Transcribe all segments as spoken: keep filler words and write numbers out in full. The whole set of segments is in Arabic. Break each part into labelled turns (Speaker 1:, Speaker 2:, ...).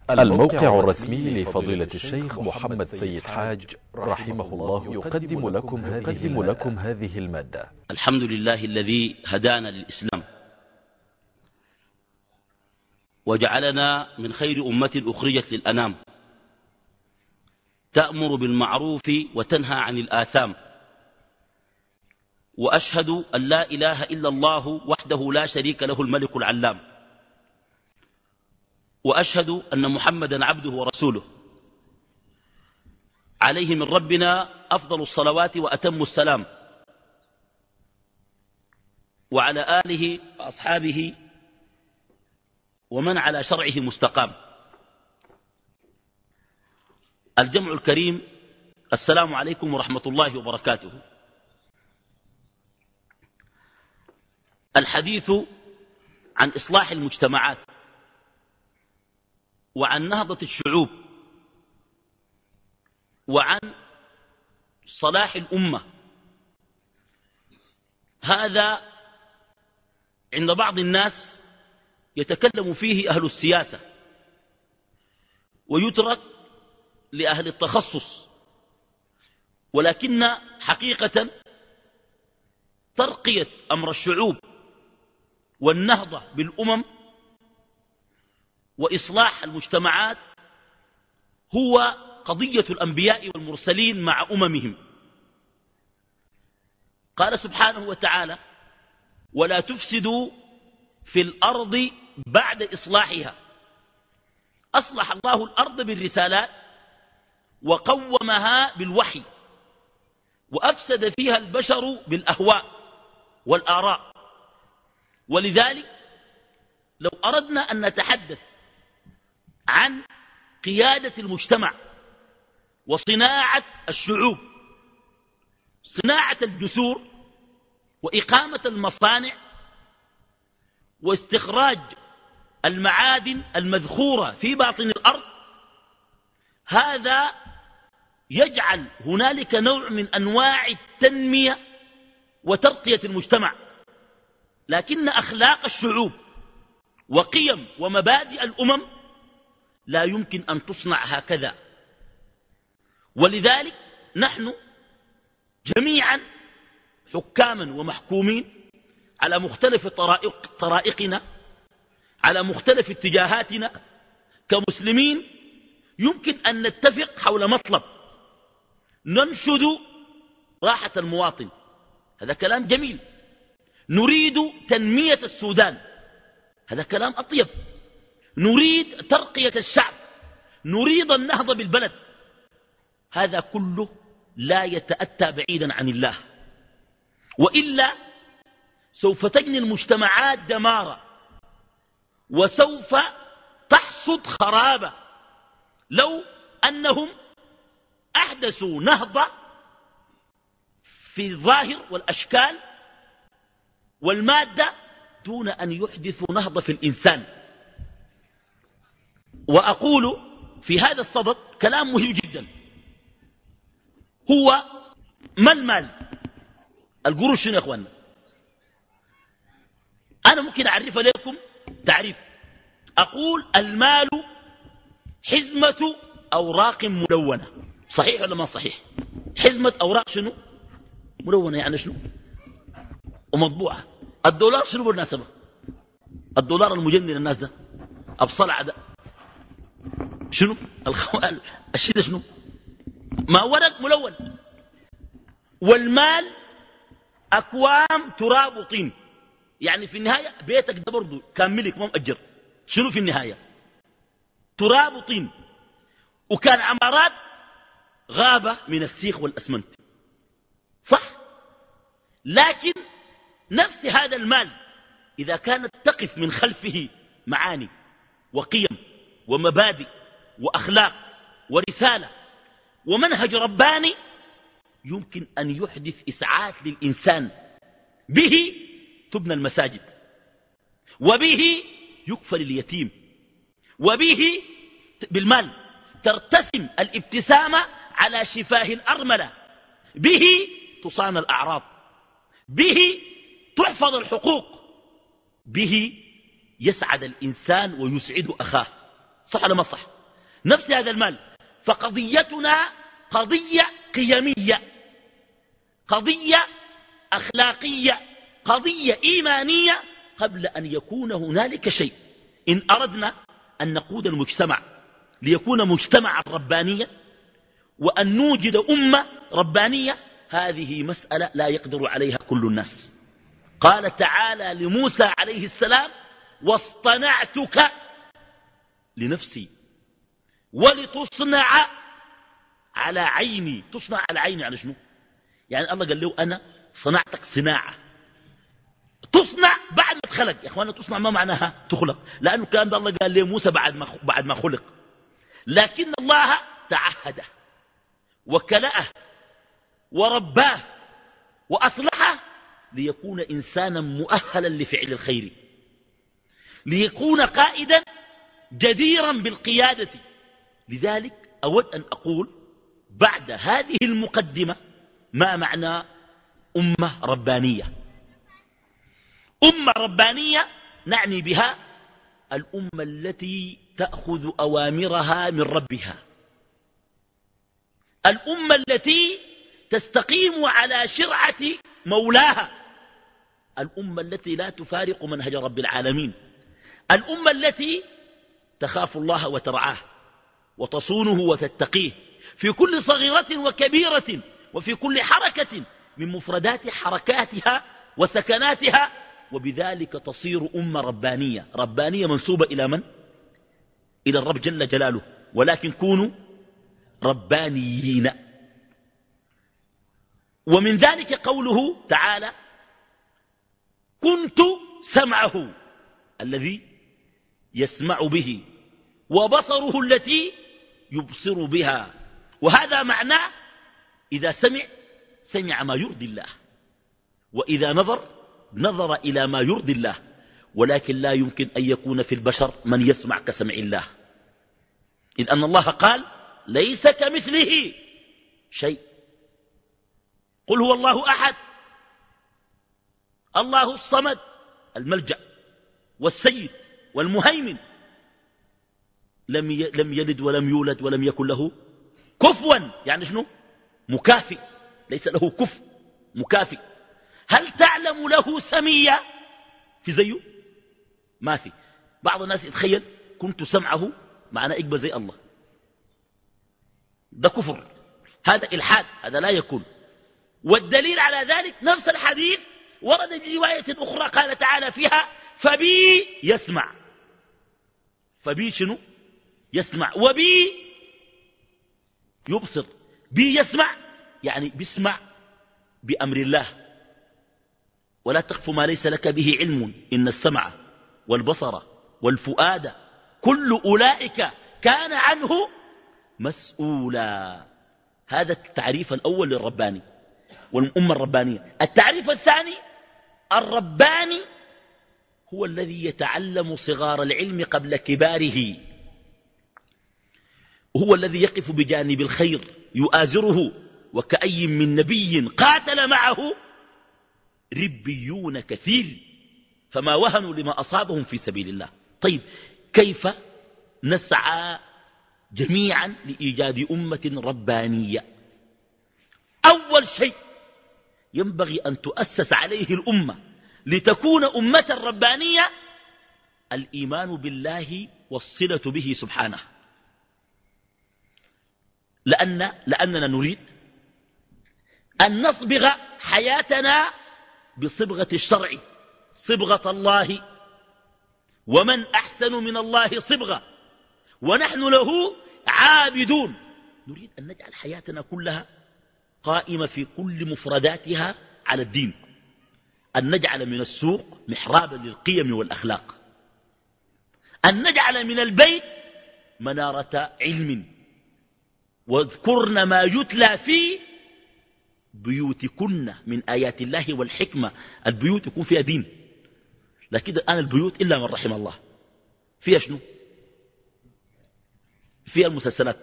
Speaker 1: الموقع الرسمي لفضيلة الشيخ محمد سيد حاج رحمه الله يقدم لكم هذه, لكم هذه المادة.
Speaker 2: الحمد لله الذي هدانا للإسلام وجعلنا من خير أمة أخرجت للأنام، تأمر بالمعروف وتنهى عن الآثام، وأشهد أن لا إله إلا الله وحده لا شريك له الملك العلام، وأشهد أن محمدا عبده ورسوله عليه من ربنا أفضل الصلوات وأتم السلام، وعلى آله وأصحابه ومن على شرعه مستقام. الجمع الكريم، السلام عليكم ورحمة الله وبركاته. الحديث عن إصلاح المجتمعات وعن نهضة الشعوب وعن صلاح الأمة، هذا عند بعض الناس يتكلم فيه أهل السياسة ويترك لأهل التخصص، ولكن حقيقة ترقية أمر الشعوب والنهضة بالأمم وإصلاح المجتمعات هو قضية الأنبياء والمرسلين مع أممهم. قال سبحانه وتعالى: ولا تفسدوا في الأرض بعد إصلاحها. أصلح الله الأرض بالرسالات وقومها بالوحي، وأفسد فيها البشر بالأهواء والآراء. ولذلك لو أردنا أن نتحدث عن قيادة المجتمع وصناعة الشعوب، صناعة الجسور وإقامة المصانع واستخراج المعادن المذخورة في باطن الأرض، هذا يجعل هنالك نوع من أنواع التنمية وترقية المجتمع، لكن أخلاق الشعوب وقيم ومبادئ الأمم لا يمكن أن تصنع هكذا. ولذلك نحن جميعا حكاما ومحكومين على مختلف طرائق طرائقنا، على مختلف اتجاهاتنا كمسلمين، يمكن أن نتفق حول مطلب ننشد راحة المواطن، هذا كلام جميل. نريد تنمية السودان، هذا كلام أطيب. نريد ترقية الشعب، نريد النهضة بالبلد، هذا كله لا يتأتى بعيدا عن الله، وإلا سوف تجني المجتمعات دمارا وسوف تحصد خرابا لو أنهم أحدثوا نهضة في الظاهر والأشكال والمادة دون أن يحدثوا نهضة في الإنسان. وأقول في هذا الصدد كلام مهم جدا، هو ما المال؟ القروش شنو يا أخوانا؟ أنا ممكن أعرف لكم تعريف، أقول المال حزمة أوراق ملونة. صحيح ولا ما صحيح؟ حزمة أوراق شنو؟ ملونة، يعني شنو؟ ومطبوعة. الدولار شنو بالناسبة؟ الدولار المجنن الناس ده أبصلع ده شنو؟ الخوال الشيء ده شنو؟ ما ورق ملون. والمال أكوام تراب وطين، يعني في النهاية بيتك ده برضو كان ملك ما مؤجر. شنو في النهاية؟ تراب وطين. وكان عمارات غابة من السيخ والأسمنت، صح؟ لكن نفس هذا المال إذا كانت تقف من خلفه معاني وقيم ومبادئ وأخلاق ورسالة ومنهج رباني، يمكن أن يحدث إسعاف للإنسان. به تبنى المساجد، وبه يكفل اليتيم، وبه بالمال ترتسم الابتسامة على شفاه الأرملة، به تصان الأعراض، به تحفظ الحقوق، به يسعد الإنسان ويسعد أخاه. صح ولا ما صح؟ نفس هذا المال. فقضيتنا قضية قيمية، قضية أخلاقية، قضية إيمانية قبل أن يكون هنالك شيء. إن أردنا أن نقود المجتمع ليكون مجتمعا ربانيا وأن نوجد أمة ربانية، هذه مسألة لا يقدر عليها كل الناس. قال تعالى لموسى عليه السلام: واصطنعتك لنفسي ولتصنع على عيني. تصنع على عيني على شنو؟ يعني الله قال له أنا صنعتك صناعة. تصنع بعد ما تخلق. يا أخوانا تصنع ما معناها تخلق، لأنه كان ده الله قال له موسى بعد ما, بعد ما خلق، لكن الله تعهده وكلأه ورباه وأصلحه ليكون إنسانا مؤهلا لفعل الخير، ليكون قائدا جديرا بالقيادة. لذلك أود أن أقول بعد هذه المقدمة ما معنى أمة ربانية. أمة ربانية نعني بها الأمة التي تأخذ أوامرها من ربها، الأمة التي تستقيم على شرعة مولاها، الأمة التي لا تفارق منهج رب العالمين، الأمة التي تخاف الله وترعاه وتصونه وتتقيه في كل صغيرة وكبيرة وفي كل حركة من مفردات حركاتها وسكناتها، وبذلك تصير أمة ربانية. ربانية منسوبة إلى من؟ إلى الرب جل جلاله، ولكن كونوا ربانيين. ومن ذلك قوله تعالى: كنت سمعه الذي يسمع به وبصره التي يبصر بها. وهذا معناه إذا سمع سمع ما يرضي الله، وإذا نظر نظر إلى ما يرضي الله، ولكن لا يمكن أن يكون في البشر من يسمع كسمع الله، إذ أن الله قال: ليس كمثله شيء. قل هو الله أحد الله الصمد الملجأ والسيد والمهيمن، لم لم يلد ولم يولد ولم يكن له كفوا. يعني شنو؟ مكافئ، ليس له كف، مكافئ. هل تعلم له سمية في زيه؟ ما في. بعض الناس يتخيل كنت سمعه معناه اقبل زي الله، ده كفر، هذا إلحاد، هذا لا يكون. والدليل على ذلك نفس الحديث ورد في رواية أخرى قال تعالى فيها: فبي يسمع. فبي شنو؟ يسمع، وبي يبصر. بي يسمع يعني بيسمع بأمر الله. ولا تخف ما ليس لك به علم إن السمع والبصر والفؤاد كل أولئك كان عنه مسؤولا. هذا التعريف الأول للرباني والأمة الربانية. التعريف الثاني: الرباني هو الذي يتعلم صغار العلم قبل كباره، هو الذي يقف بجانب الخير يؤازره، وكأي من نبي قاتل معه ربيون كثير فما وهنوا لما أصابهم في سبيل الله. طيب، كيف نسعى جميعا لإيجاد أمة ربانية؟ أول شيء ينبغي أن تؤسس عليه الأمة لتكون أمة ربانية: الإيمان بالله والصلة به سبحانه. لأن لأننا نريد أن نصبغ حياتنا بصبغة الشرع، صبغة الله، ومن أحسن من الله صبغة، ونحن له عابدون. نريد أن نجعل حياتنا كلها قائمة في كل مفرداتها على الدين، أن نجعل من السوق محرابا للقيم والأخلاق، أن نجعل من البيت منارة علم، واذكرن ما يتلى في بيوتكن من آيات الله والحكمة. البيوت يكون فيها دين، لكن الآن البيوت إلا من رحم الله فيها شنو؟ فيها المسلسلات.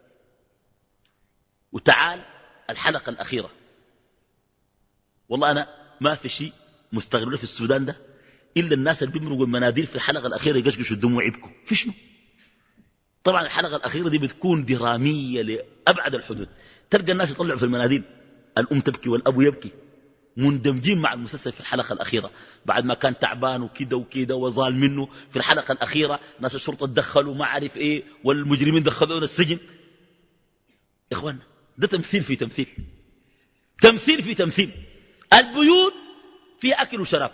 Speaker 2: وتعال الحلقة الأخيرة، والله أنا ما في شيء مستغرب في السودان ده إلا الناس اللي بيمرقوا المناديل في الحلقة الأخيرة يقشقشوا الدموع يبكوا في شنو؟ طبعا الحلقة الأخيرة دي بتكون درامية لأبعد الحدود. تلقى الناس يطلعوا في المناديل، الأم تبكي والأب يبكي، مندمجين مع المسلسل في الحلقة الأخيرة، بعد ما كان تعبان وكده وكده وظال منه. في الحلقة الأخيرة ناس الشرطة دخلوا ما عارف إيه، والمجرمين دخلونا السجن. إخوانا ده تمثيل في تمثيل، تمثيل في تمثيل. البيوت فيها أكل وشراب،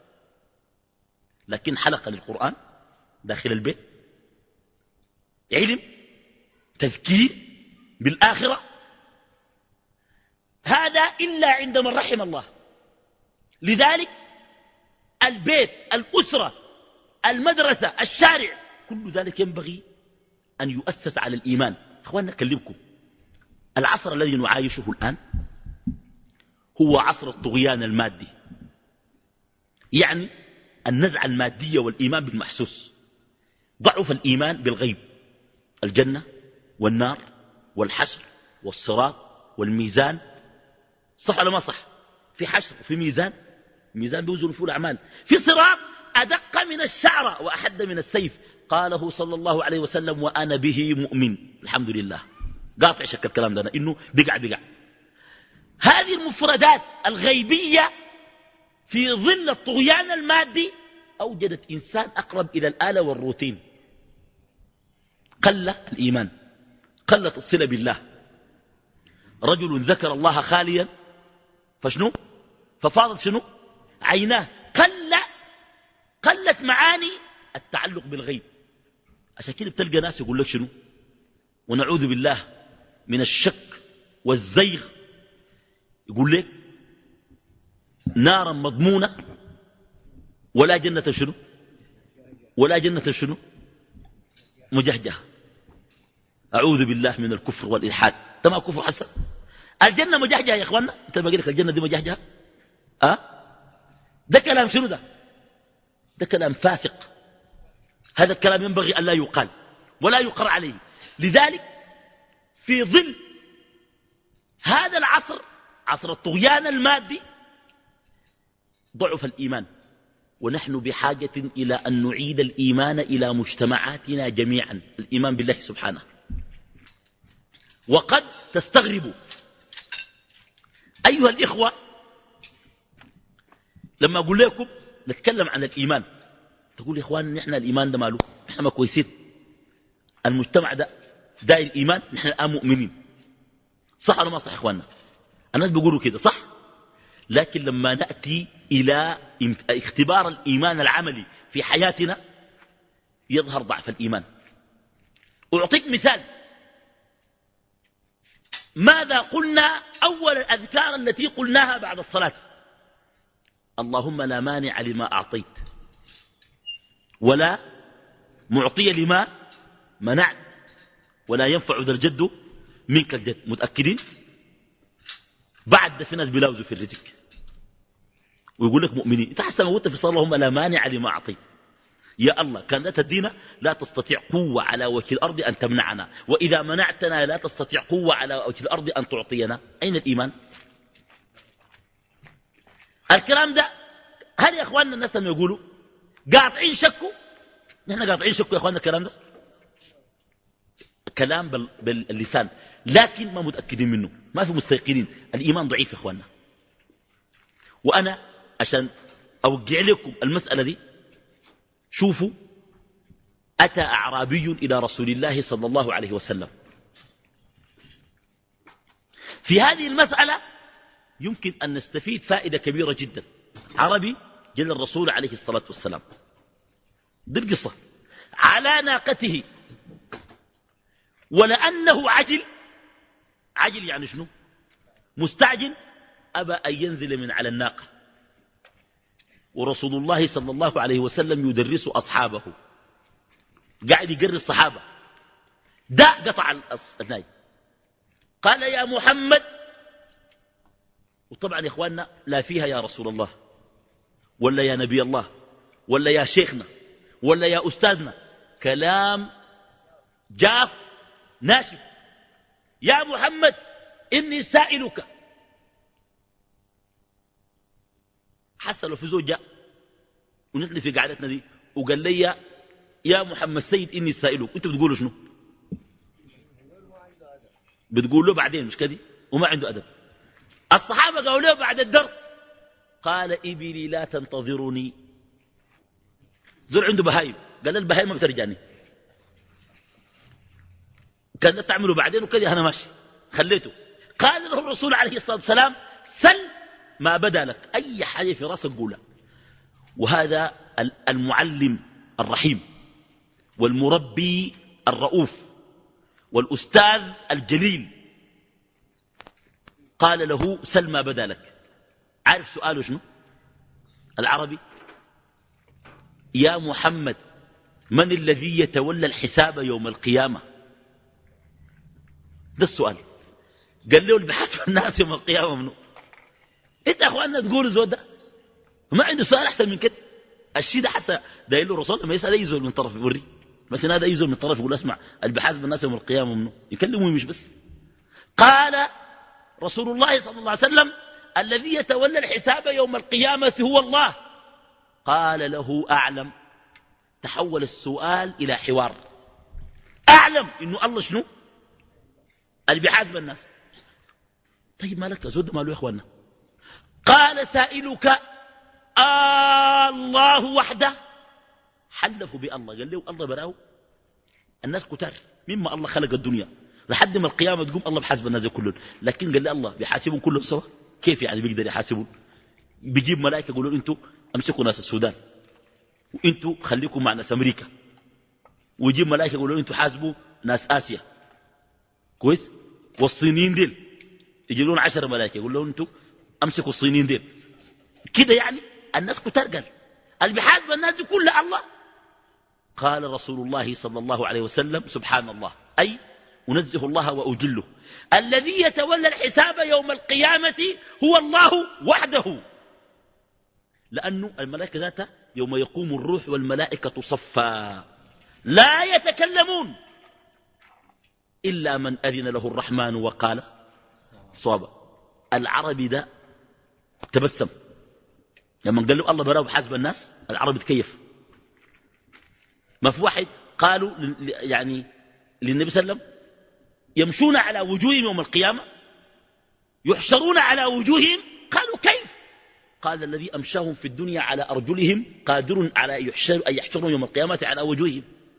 Speaker 2: لكن حلقة للقرآن داخل البيت، علم، تذكير بالآخرة. هذا إلا عند من رحم الله. لذلك البيت، الأسرة، المدرسة، الشارع، كل ذلك ينبغي أن يؤسس على الإيمان. أخواننا أكلمكم، العصر الذي نعايشه الآن هو عصر الطغيان المادي، يعني النزعة المادية والإيمان بالمحسوس. ضعف الإيمان بالغيب، الجنة والنار والحشر والصراط والميزان. صح ولا ما صح؟ في حشر وفي ميزان، ميزان بيوزن فيه الأعمال، في صراط أدق من الشعرة وأحد من السيف، قاله صلى الله عليه وسلم وأنا به مؤمن. الحمد لله، قاطع شك الكلام ده إنه بقع بقع. هذه المفردات الغيبية في ظل الطغيان المادي أوجدت إنسان أقرب إلى الآلة والروتين. قل الإيمان، قلت الصلة بالله. رجل ذكر الله خاليا فشنو؟ ففاضت شنو؟ عيناه. قل قلت معاني التعلق بالغيب. عشان كده بتلقى ناس يقول لك شنو؟ ونعوذ بالله من الشك والزيغ، يقول لك نارا مضمونة ولا جنة شنو؟ ولا جنة شنو؟ مجهجة. أعوذ بالله من الكفر والإلحاد. ده ما كفر حسن. الجنة مجهجة يا إخوانا. أنت ما قلت الجنة دي مجهجة؟ أه؟ ده كلام شنو ده؟ ده كلام فاسق. هذا الكلام ينبغي أن لا يقال ولا يقر عليه. لذلك في ظل هذا العصر، عصر الطغيان المادي، ضعف الإيمان، ونحن بحاجة إلى أن نعيد الإيمان إلى مجتمعاتنا جميعا، الإيمان بالله سبحانه. وقد تستغربوا أيها الإخوة لما أقول لكم نتكلم عن الإيمان، تقول يا إخوان نحن الإيمان ده ماله، نحن ما كويسين، المجتمع ده داير الإيمان، نحن الآن مؤمنين. صح ولا ما صح يا إخواننا؟ الناس بيقولوا كده صح. لكن لما نأتي إلى اختبار الإيمان العملي في حياتنا يظهر ضعف الإيمان. أعطيك مثال. ماذا قلنا أول الأذكار التي قلناها بعد الصلاة؟ اللهم لا مانع لما أعطيت ولا معطي لما منعت ولا ينفع ذا الجد منك الجد. متأكدين؟ بعد في ناس بيلاوزوا في الرزق ويقول لك مؤمنين. انت حسن موت في الصلاة اللهم لا مانع لما أعطيت. يا الله كان لا تدينا لا تستطيع قوة على وجه الأرض أن تمنعنا، وإذا منعتنا لا تستطيع قوة على وجه الأرض أن تعطينا. أين الإيمان؟ الكلام ده هل يا أخواننا الناس لما يقولوا قاطعين شكوا؟ نحن قاطعين شكوا يا أخواننا الكلام ده كلام بال... باللسان، لكن ما متأكدين منه، ما في مستيقنين. الإيمان ضعيف يا أخواننا. وأنا عشان أوقع لكم المسألة دي، شوفوا أتى أعرابي إلى رسول الله صلى الله عليه وسلم. في هذه المسألة يمكن أن نستفيد فائدة كبيرة جدا. عربي جل الرسول عليه الصلاة والسلام، دي القصة، على ناقته، ولأنه عجل، عجل يعني شنو؟ مستعجل، أبى أن ينزل من على الناقة، ورسول الله صلى الله عليه وسلم يدرس أصحابه، قاعد يقرر الصحابة. ده قطع الناي، قال يا محمد، وطبعا يا إخواننا لا فيها يا رسول الله ولا يا نبي الله ولا يا شيخنا ولا يا أستاذنا، كلام جاف ناشف. يا محمد إني سائلك. حتى لو في زوج جاء ونحن في قعدتنا دي وقال لي يا محمد سيد إني سائلك، أنت بتقولوا شنو؟ بتقول له بعدين مش كده وما عنده أدب. الصحابة قالوا له بعد الدرس قال إبلي لا تنتظرني. زول عنده بهايم قال البهايم ما بترجعني، كان تعمله بعدين وكده أنا ماشي خليته. قال له الرسول عليه الصلاة والسلام سل ما بدا لك، أي حاجة في راسك قولها. وهذا المعلم الرحيم والمربي الرؤوف والأستاذ الجليل قال له سل ما بدا لك. عارف سؤاله شنو العربي؟ يا محمد من الذي يتولى الحساب يوم القيامة؟ ده السؤال. قال له اللي بحسب الناس يوم القيامة منه. انت يا اخواننا تقولوا زود ده ما عنده سؤال احسن من كده. الشيء ده حسن ده له الرسول لما يسأل اي زول من طرف يوري بس هذا اي زول من طرف يقول اسمع اللي بحاسب الناس يوم القيامة منه يكلموا مش بس. قال رسول الله صلى الله عليه وسلم الذي يتولى الحساب يوم القيامة هو الله. قال له أعلم. تحول السؤال إلى حوار. أعلم إنه الله شنو اللي بيحاسب الناس. طيب ما لك تزود ماله يا أخوانا؟ قال سائلك آه الله وحده. حلفوا بالله قال له الله براه الناس كتار مما الله خلق الدنيا لحد ما القيامة تقوم الله بحاسب الناس كلهم. لكن قال لي الله بيحاسبهم كلهم سوا. كيف يعني بيقدر يحاسبهم؟ بيجيب ملائكة يقولوا انتوا امسكوا ناس السودان وانتوا خليكم مع ناس امريكا، ويجيب ملائكة يقولوا انتوا حاسبوا ناس آسيا كويس، والصينيين ديل يجيبون عشر ملائكة يقول لهم انتوا امسكوا الصينيين ديل كده. يعني الناس كتار قال اللي بيحاسب الناس دي كلها الله. قال رسول الله صلى الله عليه وسلم سبحان الله أي أنزه الله وأجله الذي يتولى الحساب يوم القيامة هو الله وحده. لأنه الملائكة ذاتها يوم يقوم الروح والملائكة صفا لا يتكلمون إلا من أذن له الرحمن وقال صوابا. العربي ده تبسم لما قال له الله براه بحاسب الناس. العربي تكيف. ما في واحد قالوا يعني للنبي صلى الله عليه وسلم يمشون على وجوههم يوم القيامة يحشرون على وجوههم. قالوا كيف؟ قال الذي أمشاهم في الدنيا على أرجلهم قادر على يحشر أن يحشرهم يوم القيامة على وجوههم.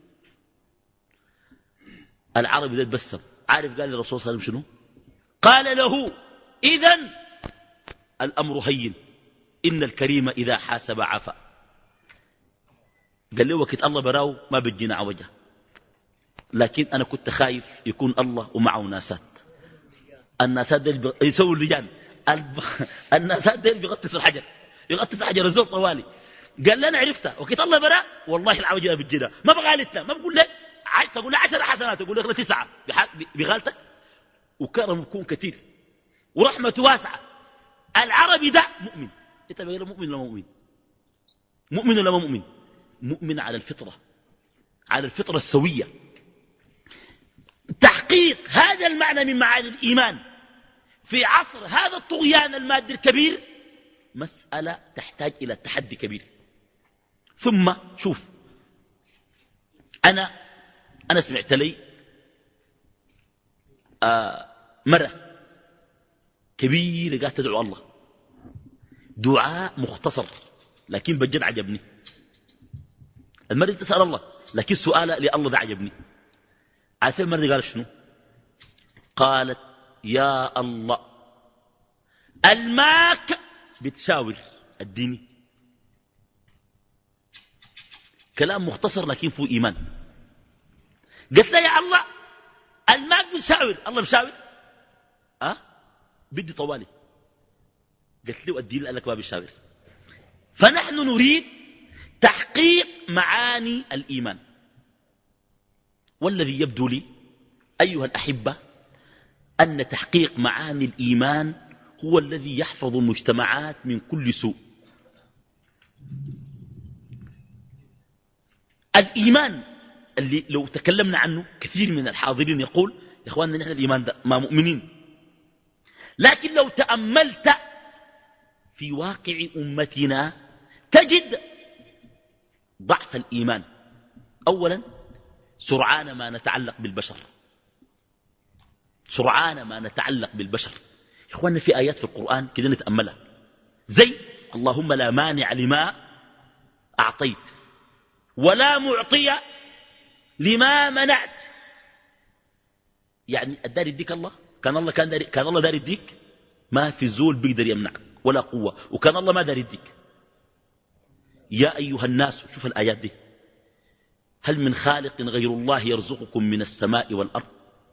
Speaker 2: العربي ذا تبسم. عارف قال الرسول صلى الله عليه وسلم شنو؟ قال له إذن الأمر هين إن الكريم إذا حاسب عفا. قال له وقت الله براو ما بتجينا عوجه، لكن أنا كنت خايف يكون الله ومعه ناسات. الناسات ديل يسووا اللجان الناسات ديل بيغطسوا الحجر يغطس الحجر الزول طوالي. قال لنا عرفتها وقت الله برا والله العوجه بتجينا ما بغالتنا ما بقول لك تقول لي عشر حسنات تقول لك تسعة بغالتك. وكرم يكون كثير ورحمته واسعة. العربي ده مؤمن. انت بغير مؤمن ولا مؤمن؟ مؤمن ولا مؤمن؟ مؤمن على الفطرة على الفطرة السوية. تحقيق هذا المعنى من معاني الإيمان في عصر هذا الطغيان المادي الكبير مسألة تحتاج إلى تحدي كبير. ثم شوف أنا أنا سمعت لي آه مرة كبيرة قاعدة تدعو الله دعاء مختصر لكن بجد عجبني. المرة تسأل الله لكن سؤال لله ده عجبني. عارفين المرة قال شنو؟ قالت يا الله الماك بتشاور الديني. كلام مختصر لكن فيه إيمان. قلت له يا الله الماك بتشاور. الله بشاور أه؟ بدي طوالي. قلت له الدين لك ما بيشاور. فنحن نريد تحقيق معاني الإيمان. والذي يبدو لي أيها الأحبة أن تحقيق معاني الإيمان هو الذي يحفظ المجتمعات من كل سوء. الإيمان اللي لو تكلمنا عنه كثير من الحاضرين يقول يا إخواننا نحن الإيمان ده ما مؤمنين. لكن لو تأملت في واقع أمتنا تجد ضعف الإيمان. أولا سرعان ما نتعلق بالبشر. سرعان ما نتعلق بالبشر. يا إخواننا في آيات في القرآن كده نتأملها، زي اللهم لا مانع لما أعطيت ولا معطي لما منعت. يعني الدار يديك الله، كان الله كان دار كان الله دار يديك، ما في زول بيقدر يمنعك ولا قوة، وكان الله ما دار يديك. يا أيها الناس، شوف الآيات دي، هل من خالق غير الله يرزقكم من السماء والأرض.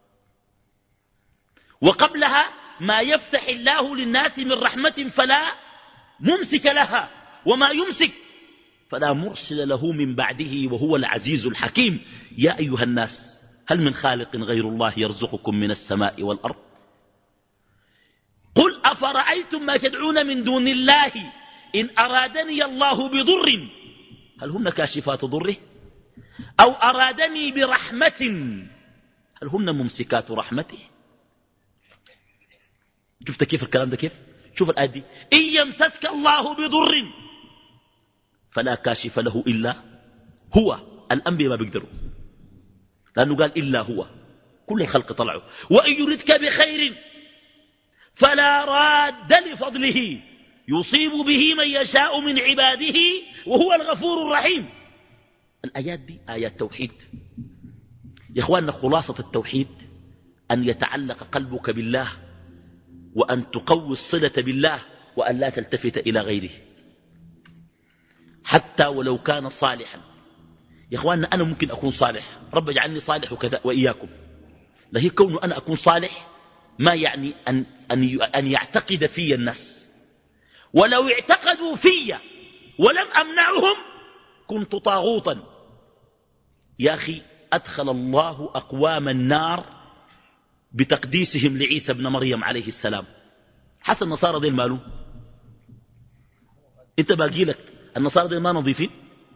Speaker 2: وقبلها ما يفتح الله للناس من رحمة فلا ممسك لها وما يمسك فلا مرسل له من بعده وهو العزيز الحكيم. يا أيها الناس هل من خالق غير الله يرزقكم من السماء والأرض. قل أفرأيتم ما تدعون من دون الله إن أرادني الله بضر هل هن كاشفات ضره أو أرادني برحمة هل هن ممسكات رحمته. شفت كيف الكلام ده كيف؟ شوف الآية دي، إن يمسسك الله بضر فلا كاشف له إلا هو. الأنبياء ما بيقدروا، لأنه قال إلا هو، كل الخلق طلعوا. وإن يردك بخير فلا راد لفضله يصيب به من يشاء من عباده وهو الغفور الرحيم. الآيات دي آيات توحيد. يا إخواننا خلاصة التوحيد أن يتعلق قلبك بالله، وأن تقوي الصلة بالله، وأن لا تلتفت إلى غيره حتى ولو كان صالحا. يا إخواننا أنا ممكن أكون صالح، رب اجعلني صالح وكذا وإياكم، لكن كون أنا أكون صالح ما يعني أن, أن, أن يعتقد في الناس. ولو اعتقدوا في ولم أمنعهم كنت طاغوتا. يا أخي أدخل الله أقوام النار بتقديسهم لعيسى بن مريم عليه السلام. حسن النصارى دي المالو، انت باقي لك النصارى دي ما نظيفين،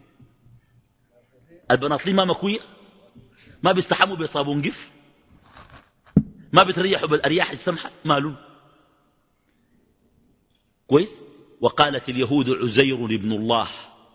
Speaker 2: البناطلين ما مكوية، ما بيستحموا بصابون قف، ما بيتريحوا بالأرياح السمحة، مالو كويس. وقالت اليهود عزير ابن الله،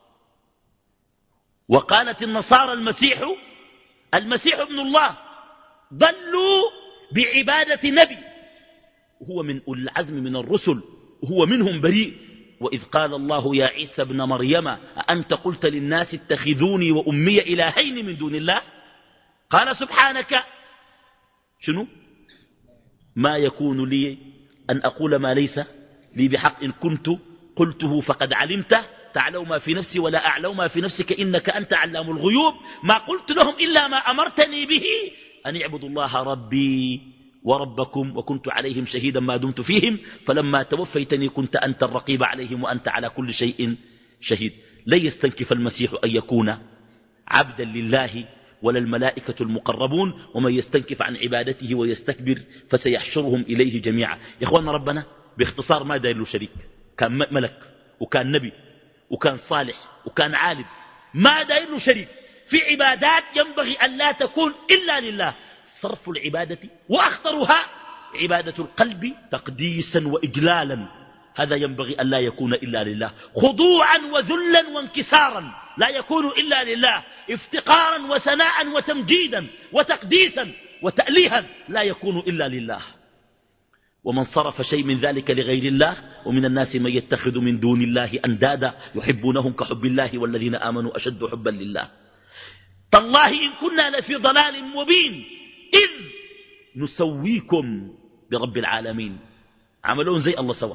Speaker 2: وقالت النصارى المسيح المسيح ابن الله. ضلوا بعبادة نبي وهو من أولي العزم من الرسل وهو منهم بريء. وإذ قال الله يا عيسى ابن مريم أأنت قلت للناس اتخذوني وأمي إلهين من دون الله قال سبحانك شنو ما يكون لي أن أقول ما ليس لي بحق، إن كنت قلته فقد علمته تعلم ما في نفسي ولا أعلم ما في نفسك إنك أنت علام الغيوب. ما قلت لهم إلا ما أمرتني به أن يعبدوا الله ربي وربكم وكنت عليهم شهيدا ما دمت فيهم فلما توفيتني كنت أنت الرقيب عليهم وأنت على كل شيء شهيد. لن يستنكف المسيح أن يكون عبدا لله ولا الملائكة المقربون، ومن يستنكف عن عبادته ويستكبر فسيحشرهم إليه جميعا. يا إخواننا ربنا باختصار ما داير له شريك، كان ملك وكان نبي وكان صالح وكان عالم، ما داير له شريك في عبادات ينبغي أن لا تكون إلا لله. صرف العبادة وأخطرها عبادة القلب تقديسا وإجلالا، هذا ينبغي أن لا يكون إلا لله. خضوعا وذلا وانكسارا لا يكون إلا لله. افتقارا وثناء وتمجيدا وتقديسا وتأليها لا يكون إلا لله. ومن صرف شيء من ذلك لغير الله ومن الناس من يتخذ من دون الله أندادا يحبونهم كحب الله والذين آمنوا أشد حبا لله. تالله إن كنا لفي ضلال مبين إذ نسويكم برب العالمين. عملون زي الله سوا،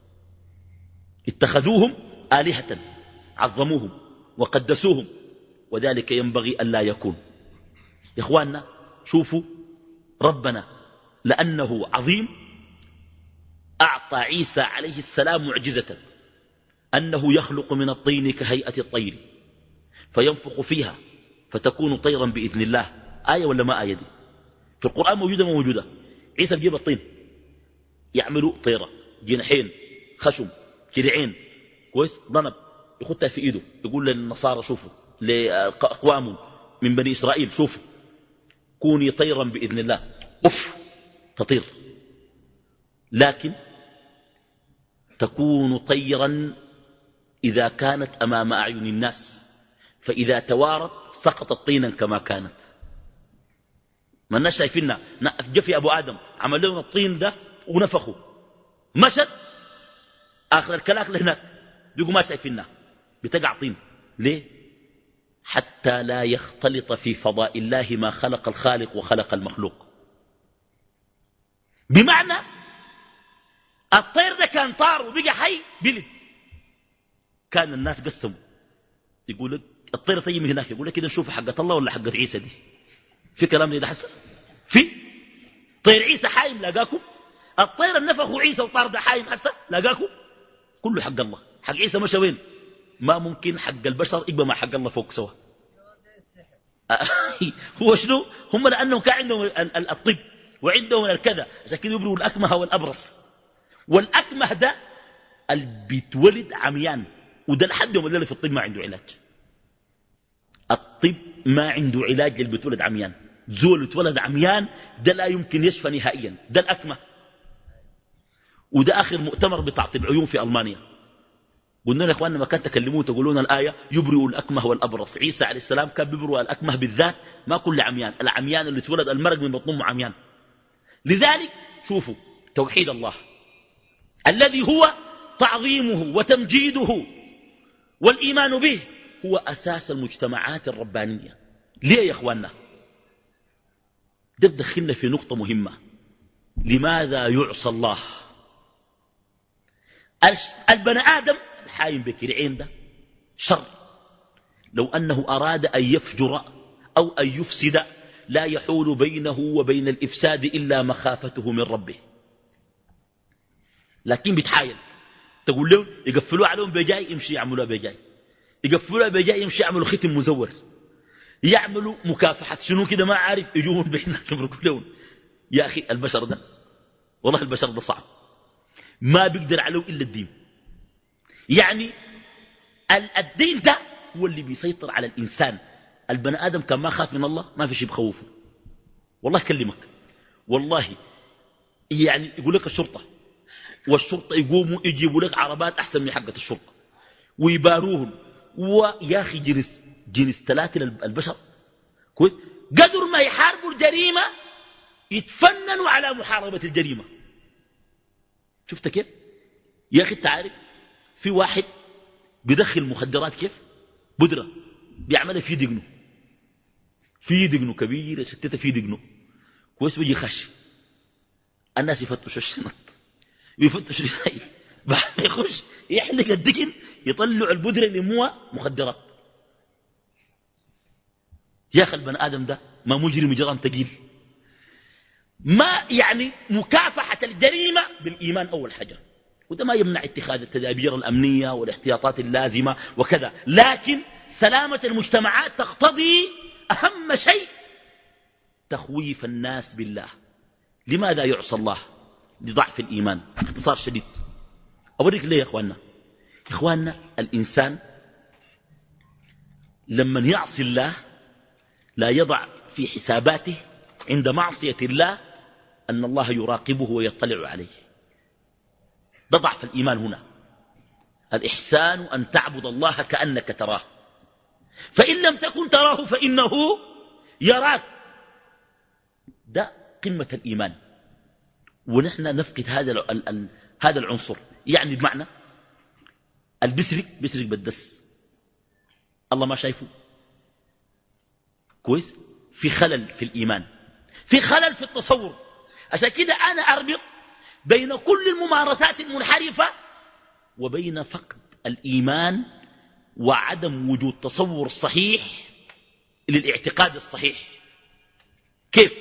Speaker 2: اتخذوهم آلهة عظموهم وقدسوهم، وذلك ينبغي أن لا يكون. يا إخواننا شوفوا ربنا لأنه عظيم أعطى عيسى عليه السلام معجزة أنه يخلق من الطين كهيئة الطير فينفخ فيها فتكون طيرا بإذن الله. آية ولا ما آية دي؟ في القرآن موجودة ما موجودة. عيسى بيجيب الطين يعملوا طيرة، جناحين، خشم، كرعين، كويس، ضنب، يخدها في إيده يقول للنصارى شوفوا، لأقوام من بني إسرائيل شوفوا كوني طيرا بإذن الله، أف تطير، لكن تكون طيرا إذا كانت أمام أعين الناس، فإذا توارت سقطت طينا كما كانت. ما الناس شايفيننا، جفي أبو آدم عمل لهم الطين ده ونفخوا، مشت آخر الكلاكل هناك بيقوا ما شايفيننا، بتقع طين. ليه؟ حتى لا يختلط في فضاء الله ما خلق الخالق وخلق المخلوق. بمعنى الطير ده كان طار وبقى حي بلد، كان الناس قسموا يقول لك الطير طيب من هناك، يقول لك كده نشوف حقة الله ولا حقة عيسى دي. في كلام ده حسن؟ في طير عيسى حايم لاقاكم؟ الطير النفخ عيسى وطار ده حايم حسن لاقاكم؟ كله حق الله. حق عيسى مشى وين؟ ما ممكن حق البشر يبقى مع حق الله فوق سوا. هو شنو؟ هم لأنهم كان عندهم الطب وعندهم الكذا، عشان كده يبروا الأكمه والأبرص. والأكمه ده اللي بيتولد عميان، وده لحد يوم الليلة في الطب ما عنده علاج. الطب ما عنده علاج اللي بيتولد عميان. زول يتولد عميان ده لا يمكن يشفى نهائيا، ده الأكمه. وده آخر مؤتمر بتاع طب عيون في ألمانيا، قلنا يا إخواننا ما كان تكلمون تقولون الآية يبرئ الأكمه والأبرص. عيسى عليه السلام كان بيبرئ الأكمه بالذات، ما كل عميان، العميان اللي تولد المرق من بطنهم عميان. لذلك شوفوا توحيد الله الذي هو تعظيمه وتمجيده والإيمان به هو أساس المجتمعات الربانية. ليه يا إخواننا؟ ده بدخلنا في نقطة مهمة. لماذا يعصى الله؟ البني آدم الحايم بكرعين ده شر. لو أنه أراد أن يفجر أو أن يفسد لا يحول بينه وبين الإفساد إلا مخافته من ربه، لكن بيتحايل. تقول لهم يقفلوا عليهم بجاي يمشي يعملوا بجاي، يقفلوا بجاي يمشي يعملوا ختم مزور، يعملوا مكافحة شنو كده ما عارف، يجوهم بينك يبركوا لهم. يا أخي البشر ده والله البشر ده صعب، ما بيقدر عليه إلا الدين. يعني الدين ده هو اللي بيسيطر على الإنسان. البني آدم كان ما خاف من الله ما في شيء بخوفه. والله كلمك والله، يعني يقول لك الشرطة، والشرطة يقوموا يجيبوا لك عربات أحسن من حقة الشرطة ويباروهم. ويا أخي جنس جنس ثلاثة البشر كويس، قدر ما يحاربوا الجريمة يتفننوا على محاربة الجريمة. شفت كيف يا أخي؟ تعرف في واحد بيدخل مخدرات كيف بدرة بيعملها في دقنه، في دقنه كبيرة شتتها في دقنه كويس، بيجي خش الناس يفتشوا الشنط يفتشوا الشيء بعد ما يخش يحلق الدقن يطلع البدرة اللي موها مخدرات. يا أخي البني آدم ده ما مجرم جرام تقيل. ما يعني مكافحة الجريمة بالإيمان أول حاجة، وده ما يمنع اتخاذ التدابير الأمنية والاحتياطات اللازمة وكذا، لكن سلامة المجتمعات تقتضي أهم شيء تخويف الناس بالله. لماذا يعصى الله؟ لضعف الإيمان. اختصار شديد أوريك ليه يا إخواننا. إخواننا الإنسان لما يعصي الله لا يضع في حساباته عند معصية الله أن الله يراقبه ويطلع عليه. ده ضعف الإيمان هنا. الإحسان أن تعبد الله كأنك تراه، فإن لم تكن تراه فإنه يراك. ده قمة الإيمان، ونحن نفقد هذا هذا العنصر. يعني بمعنى البسرق بسرق بالدس الله ما شايفه كويس، في خلل في الإيمان، في خلل في التصور. عشان كده أنا أربط بين كل الممارسات المنحرفة وبين فقد الإيمان وعدم وجود تصور صحيح للاعتقاد الصحيح. كيف؟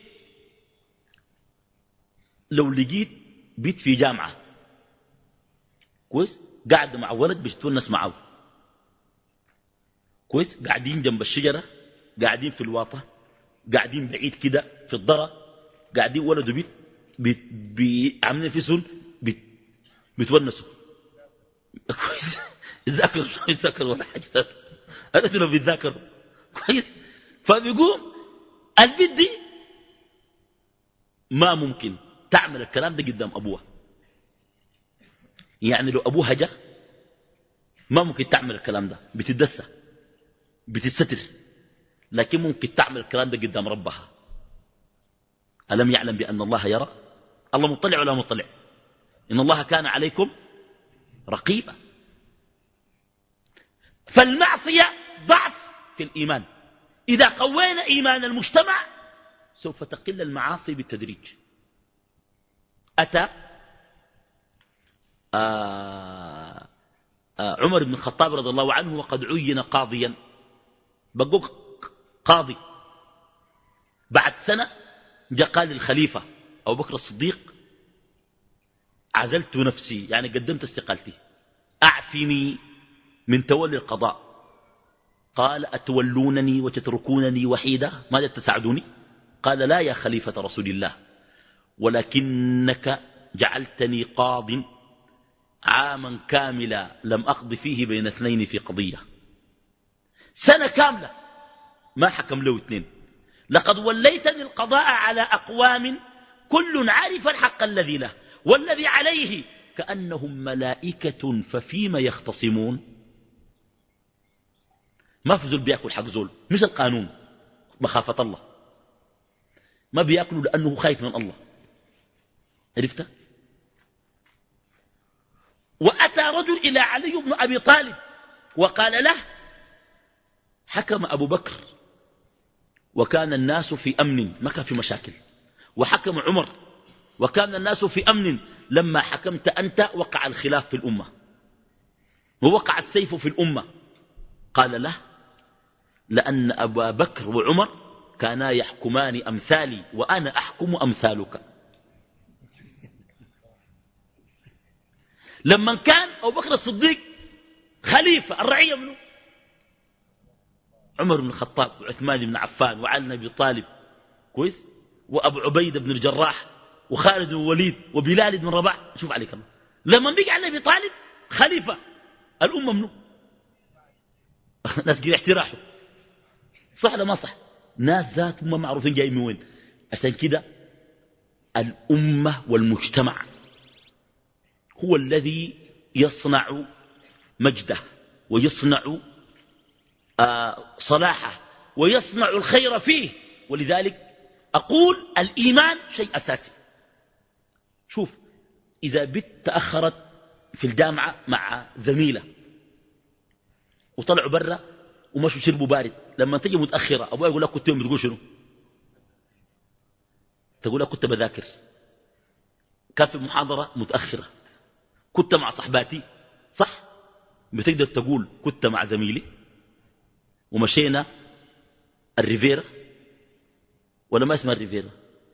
Speaker 2: لو لقيت بيت في جامعة كويس قاعد مع ولد بيتونس معه كويس، قاعدين جنب الشجرة، قاعدين في الواطة، قاعدين بعيد كده في الضرة، قاعدين ولد وبيت عاملين فيسون بيتونسوا كويس، يذاكروا شو يذاكروا ولا حاجة، أنا لو بيتذاكروا كويس. فبيقوم البيت دي ما ممكن تعمل الكلام ده قدام أبوها. يعني لو أبوها جاء ما ممكن تعمل الكلام ده، بتدسى بتتستر، لكن ممكن تعمل الكلام ده قدام ربها. ألم يعلم بأن الله يرى؟ الله مطلع ولا مطلع؟ إن الله كان عليكم رقيبا. فالمعصية ضعف في الإيمان. إذا قوينا إيمان المجتمع سوف تقل المعاصي بالتدريج. أتى آه آه عمر بن الخطاب رضي الله عنه وقد عين قاضيا، بقوا قاضي. بعد سنة جاء قال للخليفة أبو بكر الصديق عزلت نفسي، يعني قدمت استقالتي، أعفني من تولي القضاء. قال أتولونني وتتركونني وحيدة؟ ماذا تساعدوني؟ قال لا يا خليفة رسول الله، ولكنك جعلتني قاض عاما كاملا لم أقض فيه بين اثنين في قضية. سنة كاملة ما حكم له اثنين. لقد وليتني القضاء على أقوام كل عارف الحق الذي له والذي عليه كأنهم ملائكة ففيما يختصمون. ما في زول بيأكل حق زول، مش القانون مخافة الله، ما بيأكلوا لأنه خايف من الله. عرفت؟ وأتى رجل إلى علي بن أبي طالب وقال له حكم أبو بكر وكان الناس في أمن، ما كان في مشاكل، وحكم عمر وكان الناس في أمن، لما حكمت أنت وقع الخلاف في الأمة ووقع السيف في الأمة. قال له لأن أبا بكر وعمر كانا يحكمان أمثالي وأنا أحكم أمثالك. لما كان أبو بكر الصديق خليفة الرعية منه عمر بن الخطاب وعثمان بن عفان وعلي بن أبي طالب كويس، وأبو عبيدة بن الجراح وخالد بن الوليد وبلال بن رباح. شوف عليك الله، لما بيجي علي أبي طالب خليفة الأمة منه ناس قيل احتراحه صح ولا ما صح؟ ناس ذاتهم ما معروفين جاي من وين. عشان كده الأمة والمجتمع هو الذي يصنع مجده ويصنع آه صلاحه ويصنع الخير فيه. ولذلك أقول الإيمان شيء أساسي. شوف، إذا بنت تأخرت في الجامعة مع زميلة وطلعوا برا ومشوا شربوا بارد، لما تجي متأخرة أبوها يقول لك كنت يوم بتقول شنو؟ تقول لك كنت بذاكر، كان في محاضرة متأخرة، كنت مع صحباتي، صح؟ بتقدر تقول كنت مع زميلي ومشينا الريفيرا، ولا ما اسمها الريفيرا؟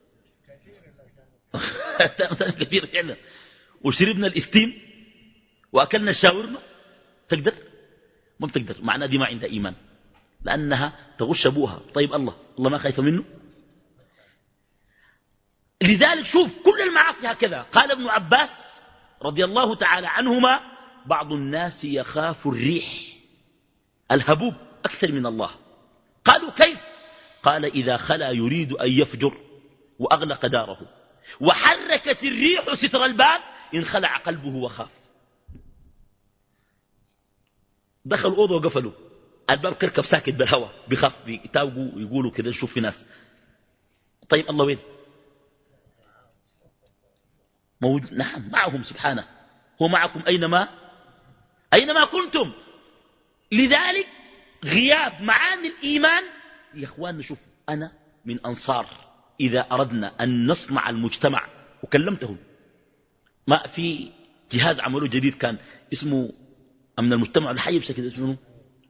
Speaker 2: كثير فعلا. وشربنا الاستيم وأكلنا الشاورما. تقدر؟ ما بتقدر، معناه دي ما عندها إيمان، لأنها تغش أبوها. طيب الله الله ما خايفة منه؟ لذلك شوف كل المعاصي هكذا. قال ابن عباس رضي الله تعالى عنهما بعض الناس يخاف الريح الهبوب أكثر من الله. قالوا كيف؟ قال إذا خلا يريد أن يفجر وأغلق داره وحركت الريح ستر الباب انخلع قلبه وخاف. دخل أوضه وقفلوا الباب، كركب ساكت بالهواء بخاف، بيتاوقوا يقولوا كده نشوف في ناس. طيب الله وين؟ موجود، نعم معهم سبحانه، هو معكم أينما أينما كنتم. لذلك غياب معاني الإيمان يا إخوان. نشوف، أنا من أنصار إذا أردنا أن نصنع المجتمع، وكلمتهم ما في جهاز عملوه جديد كان اسمه أمن المجتمع الحي بشكل اسمه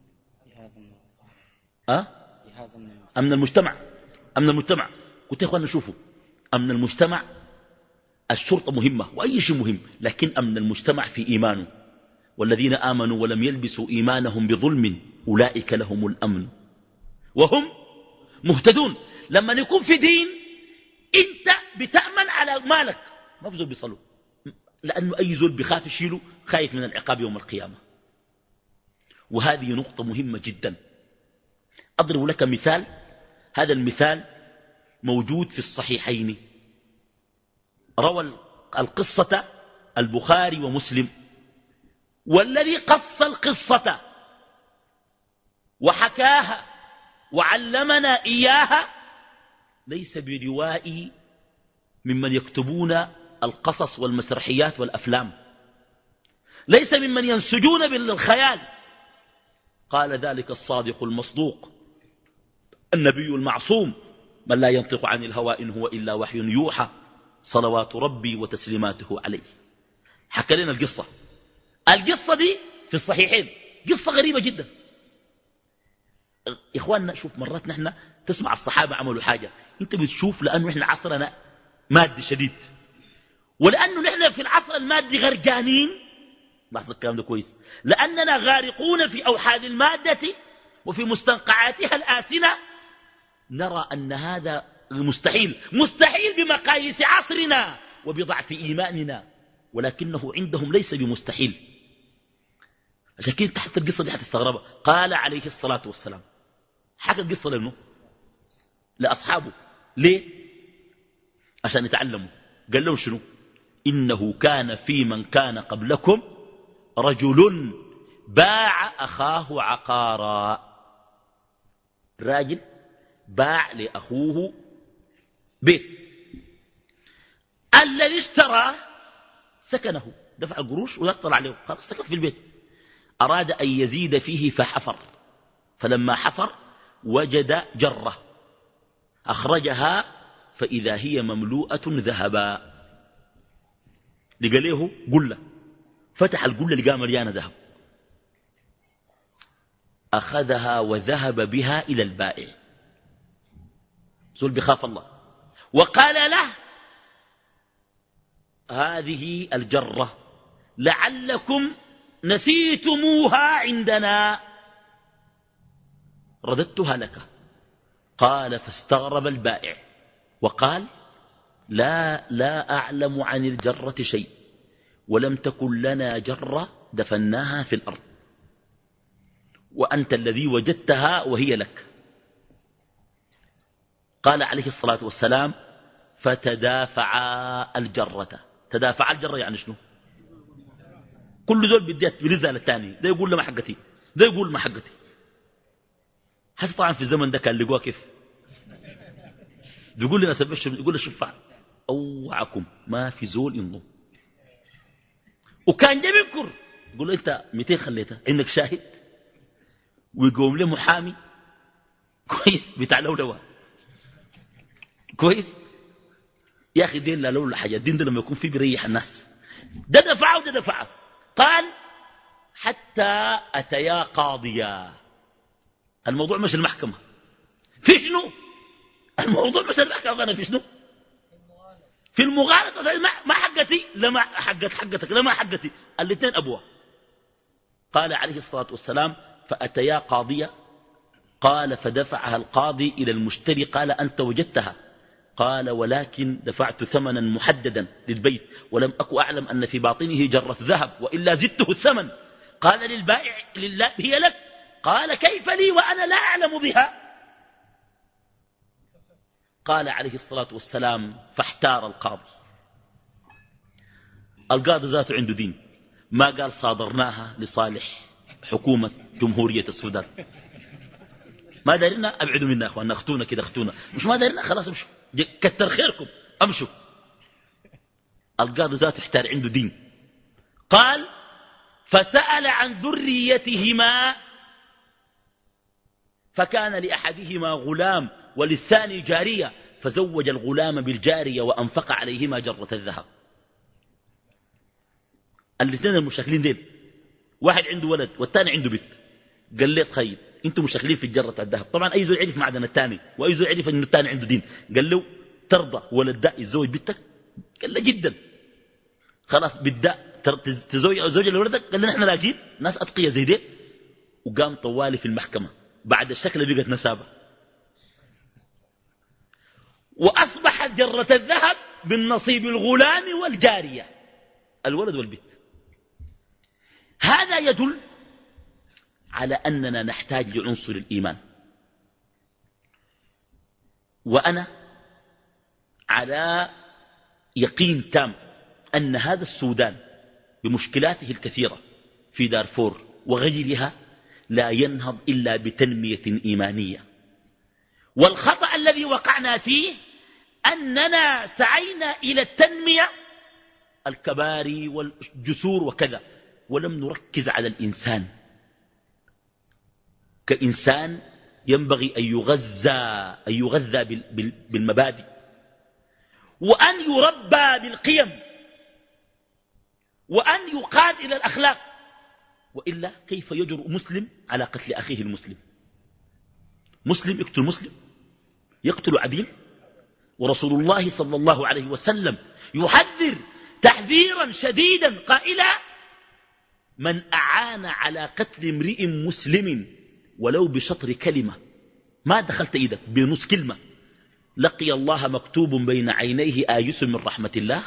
Speaker 2: أه؟ أمن المجتمع. أمن المجتمع قلت يا إخوان نشوفوا أمن المجتمع. الشرطة مهمة وأي شيء مهم، لكن أمن المجتمع في إيمانه. والذين آمنوا ولم يلبسوا إيمانهم بظلم أولئك لهم الأمن وهم مهتدون. لما يكون في دين انت بتأمن على مالك، ما في زول بيصلوا، لأنه أي زول بخاف يشيله، خايف من العقاب يوم القيامة. وهذه نقطة مهمة جدا. أضرب لك مثال، هذا المثال موجود في الصحيحين. روى القصة البخاري ومسلم، والذي قص القصة وحكاها وعلمنا إياها ليس بروائي ممن يكتبون القصص والمسرحيات والأفلام، ليس ممن ينسجون بالخيال. قال ذلك الصادق المصدوق النبي المعصوم من لا ينطق عن الهوى إن هو إلا وحي يوحى صلوات ربي وتسليماته عليه. حكى لنا القصة. القصة دي في الصحيحين، قصة غريبة جدا. إخواننا شوف، مرات نحن تسمع الصحابة عملوا حاجة انت بتشوف، لأنه نحن عصرنا مادي شديد، ولأنه نحن في العصر المادي غرقانين. لاحظ الكلام ده كويس. لأننا غارقون في أوحاد المادة وفي مستنقعاتها الآسنة، نرى أن هذا مستحيل، مستحيل بمقاييس عصرنا وبضعف إيماننا، ولكنه عندهم ليس بمستحيل. عشان كده تحت القصة دي حتستغربها. قال عليه الصلاة والسلام، حكى القصة لأنه لأصحابه. ليه؟ عشان يتعلموا. قال لهم شنو؟ إنه كان في من كان قبلكم رجل باع أخاه عقارا. راجل باع لأخوه بيت، الذي اشتراه سكنه، دفع القروش ويطلع عليه، خلاص سكن في البيت. أراد أن يزيد فيه فحفر، فلما حفر وجد جرة، أخرجها فإذا هي مملوءة ذهبا. لقى له قلة، فتح القلة لقى مليانة ذهب، أخذها وذهب بها إلى البائع. زول بخاف الله، وقال له هذه الجرة لعلكم نسيتموها عندنا رددتها لك. قال فاستغرب البائع وقال لا لا أعلم عن الجرة شيء، ولم تكن لنا جرة دفناها في الأرض، وأنت الذي وجدتها وهي لك. قال عليه الصلاة والسلام فتدافعا الجرة. تدافع الجرة يعني شنو؟ كل زول بديت برزها للتاني، ده يقول له ما حقتي، ده يقول ما حقتي. حس طبعا في الزمن ده كان لقوها كيف؟ بيقول لنا سبب، يقول له شوف أوعكم ما في زول ينظم. وكان جاي بيذكر يقول له أنت مئتين خليتها عندك شاهد، ويقوم له محامي كويس بتاع لولوة كويس. يا أخي دين لا لولا حاجة، الدين ده لما يكون فيه بيريح الناس. ده دفعه وده دفعه. قال حتى أتيا قاضيا. الموضوع مش المحكمة، في شنو؟ الموضوع مش المحكمة، أنا في شنو؟ في المغالطة. ما حقتي لما حقت حقتك لما حقتي، الاثنين أبوه. قال عليه الصلاة والسلام فأتيا قاضية. قال فدفعها القاضي إلى المشتري. قال أنت وجدتها؟ قال ولكن دفعت ثمنا محددا للبيت، ولم أكن أعلم أن في باطنه جرة ذهب، وإلا زدته الثمن. قال للبائع لله هي لك. قال كيف لي وأنا لا أعلم بها؟ قال عليه الصلاة والسلام فاحتار القاضي. القاضي ذاته عنده دين، ما قال صادرناها لصالح حكومة جمهورية السودان، ما دارنا أبعدوا منا أخوان، أختونا كده أختونا، مش ما دارنا خلاص امشوا، كتر خيركم امشوا. القاضي ذاته احتار عنده دين. قال فسأل عن ذريتهما، فكان لأحدهما غلام وللثاني جارية، فزوج الغلام بالجارية وأنفق عليهما جرة الذهب. الاثنين المشاكلين دين، واحد عنده ولد والثاني عنده بنت. قال لي تخيل انتم مشاكلين في جرة الذهب. طبعا اي زول عرف معدن الثاني، واي زول عرف ان الثاني عنده دين. قال له ترضى ولد ده يتزوج بنتك؟ قال له جدا. خلاص بدأ تزوج زوجة لولدك؟ قال له نحن لاقين ناس اتقية زي دي. وقام طوالي في المحكمة بعد الشكل بقت نسابة، وأصبحت جرة الذهب بالنصيب الغلام والجارية، الولد والبنت. هذا يدل على أننا نحتاج لعنصر الإيمان. وأنا على يقين تام أن هذا السودان بمشكلاته الكثيرة في دارفور وغيرها لا ينهض إلا بتنمية إيمانية. والخطأ الذي وقعنا فيه أننا سعينا إلى التنمية الكباري والجسور وكذا، ولم نركز على الإنسان كإنسان ينبغي أن يغذى, أن يغذى بالمبادئ، وأن يربى بالقيم، وأن يقاد إلى الأخلاق. وإلا كيف يجرؤ مسلم على قتل أخيه المسلم؟ مسلم يقتل مسلم، يقتل عديل. ورسول الله صلى الله عليه وسلم يحذر تحذيرا شديدا قائلا: من أعان على قتل امرئ مسلم ولو بشطر كلمة، ما دخلت إيدك بنص كلمة، لقي الله مكتوب بين عينيه آيس من رحمة الله.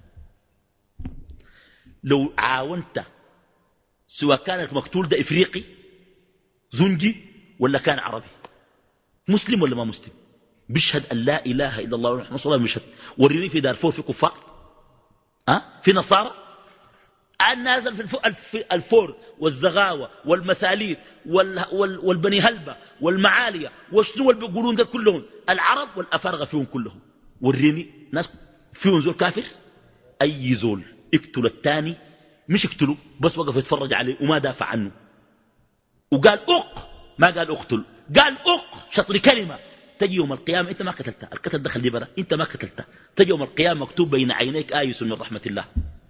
Speaker 2: لو عاونت سواء كان المقتول ده إفريقي زنجي ولا كان عربي، مسلم ولا ما مسلم، بيشهد أن لا إله إلا الله ومحمد رسول الله، بيشهد. وريني في دارفور في كفار، أه؟ في نصارى، الناس في الفور والزغاوة والمساليت والبني هلبة والمعالية وشنو اللي بيقولون ده كلهم، العرب والأفارقة فيهم كلهم. وريني ناس فيهم زول كافر؟ أي زول اقتل الثاني، مش اقتله بس وقف يتفرج عليه وما دافع عنه وقال أق، ما قال اقتل، قال أق شطر كلمة. تجي يوم القيامة انت ما قتلته، القتل دخل لي برا، انت ما قتلته، تجي يوم القيامة مكتوب بين عينيك آيس من رحمة الله.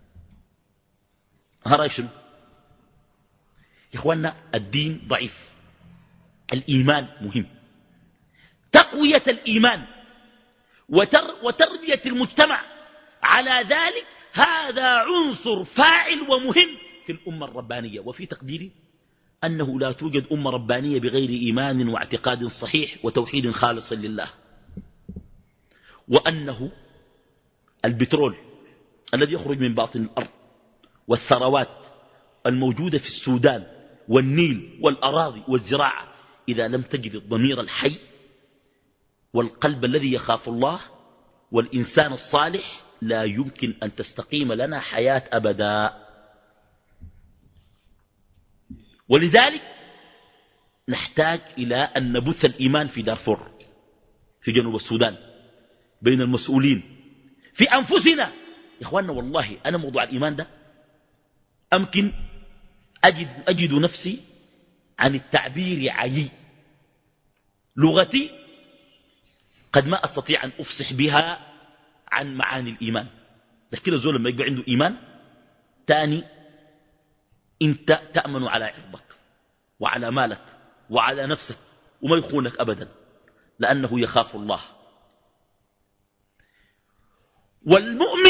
Speaker 2: هرأي شنو يا اخوانا؟ الدين ضعيف، الإيمان مهم، تقوية الإيمان وتر وتربية المجتمع على ذلك، هذا عنصر فاعل ومهم في الأمة الربانية. وفي تقديري أنه لا توجد أمة ربانية بغير إيمان واعتقاد صحيح وتوحيد خالص لله، وأنه البترول الذي يخرج من باطن الأرض والثروات الموجودة في السودان والنيل والأراضي والزراعة، إذا لم تجد الضمير الحي والقلب الذي يخاف الله والإنسان الصالح، لا يمكن أن تستقيم لنا حياة أبدا. ولذلك نحتاج إلى أن نبث الإيمان في دارفور في جنوب السودان بين المسؤولين في أنفسنا. يا إخواننا والله أنا موضوع الإيمان ده أمكن أجد, أجد نفسي عن التعبير عيي، لغتي قد ما أستطيع أن أفصح بها عن معاني الإيمان. لكن الزول لما يبقى عنده إيمان تاني، انت تأمن على عرضك وعلى مالك وعلى نفسك وما يخونك أبدا، لأنه يخاف الله. والمؤمن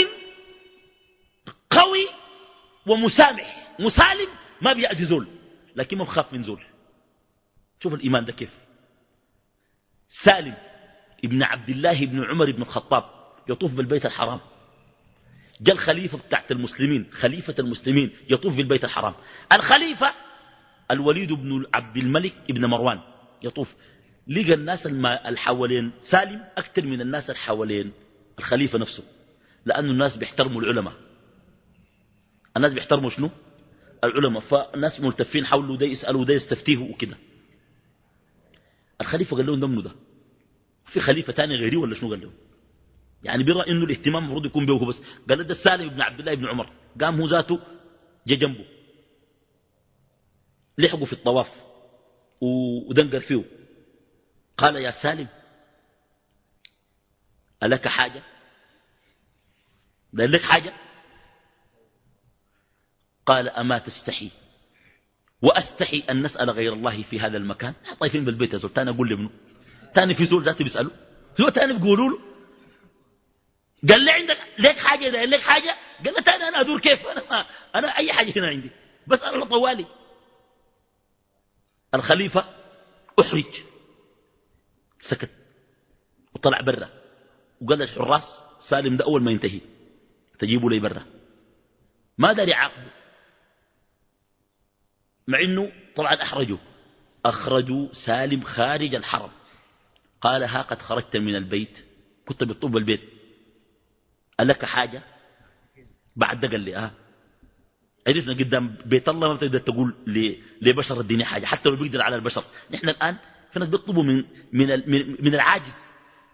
Speaker 2: قوي ومسامح، مسالم، ما بيأذي زول لكن ما بخاف من زول. شوف الإيمان ده كيف. سالم ابن عبد الله ابن عمر ابن الخطاب يطوف بالبيت الحرام، جاء الخليفة بتاعت المسلمين، خليفة المسلمين يطوف بالبيت الحرام، الخليفة الوليد بن عبد الملك ابن مروان يطوف، لقى الناس الحوالين سالم أكثر من الناس الحوالين الخليفة نفسه، لأن الناس بيحترموا العلماء. الناس بيحترموا شنو؟ العلماء. فالناس ملتفين حوله، ده يسألوا ده يستفتيه وكده. الخليفة قال لهم ده منه ده، في خليفة تاني غيري ولا شنو؟ قال لهم يعني برأى انه الاهتمام المفروض يكون به بس. قال ده السالم بن عبد الله بن عمر، قام هو ذاته جا جنبه لحقوا في الطواف ودنقر فيه، قال يا سالم ألك حاجة؟ قال لك حاجة؟ قال أما تستحي وأستحي أن نسأل غير الله في هذا المكان؟ طيفين بالبيت يا زول، تاني أقول لابنه، تاني في زول ذاتي بيسأله، في تاني بيقولوا له، قال لي عندك ليك حاجة؟ ده ليك حاجة؟ قال لي تاني أنا أدور كيف؟ أنا, ما أنا أي حاجة هنا عندي بس أنا طوالي. الخليفة أحرج، سكت وطلع برا وقال للحراس سالم ده أول ما ينتهي تجيبوا لي برا، ما داري يعاقبه، مع إنه طبعا أحرجوا، أخرجوا سالم خارج الحرم. قال ها قد خرجت من البيت، كنت بطوب البيت، ألك حاجة؟ بعد ده قال لي آه. عرفنا قدام بيت الله ما بتقدر تقول لبشر الدنيا حاجة، حتى لو بيقدر على البشر. نحن الآن في ناس بيطلبوا من, من, من العاجز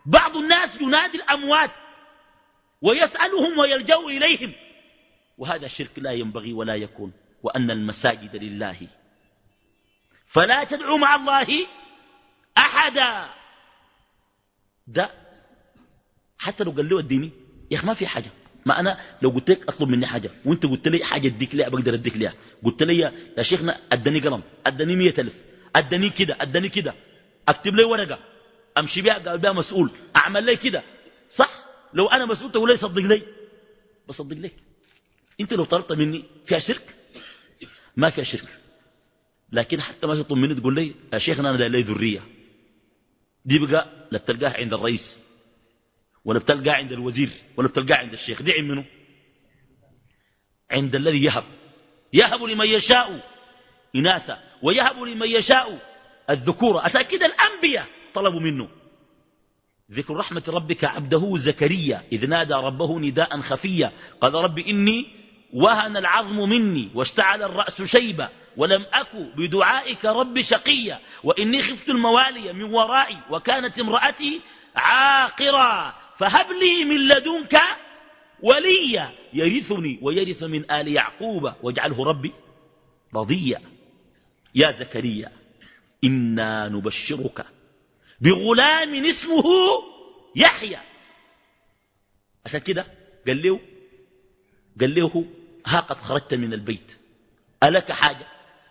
Speaker 2: بعض الناس ينادي الأموات ويسألهم ويلجأ إليهم، وهذا الشرك لا ينبغي ولا يكون. وأن المساجد لله فلا تدعوا مع الله أحدا. ده حتى لو قال له الديني يا أخي ما في حاجة، ما أنا لو قلت لك أطلب مني حاجة وانت قلت لي حاجة اديك ليها بقدر اديك ليها، قلت لي يا شيخنا ادني قلم، ادني مية ألف، ادني كده ادني كده، اكتب لي ورقة امشي بها قال بها مسؤول، اعمل لي كده، صح؟ لو انا مسؤول تقول لي صدق لي، بصدق لك. انت لو طلبت مني فيها شرك؟ ما فيها شرك. لكن حتى ما تطلب مني تقول لي يا شيخنا انا داير لي ذرية، دي بقى لا بتلقاها عند الرئيس ولا بتلقاها عند الوزير ولا بتلقاها عند الشيخ، دي عند منه؟ عند الذي يهب، يهب لمن يشاء إناثا ويهب لمن يشاء الذكورة. عشان كده الأنبياء طلبوا منه. ذكر رحمة ربك عبده زكريا إذ نادى ربه نداء خفيا قال رب إني وهن العظم مني واشتعل الرأس شيبا ولم أك بدعائك رب شقيا وإني خفت الموالي من ورائي وكانت امرأتي عاقرا فهب لي من لدنك وليا يرثني ويرث من آل يعقوب واجعله ربي رضيا. يا زكريا إنا نبشرك بغلام اسمه يحيى. عشان كده قال له قال له ها قد خرجت من البيت ألك حاجة؟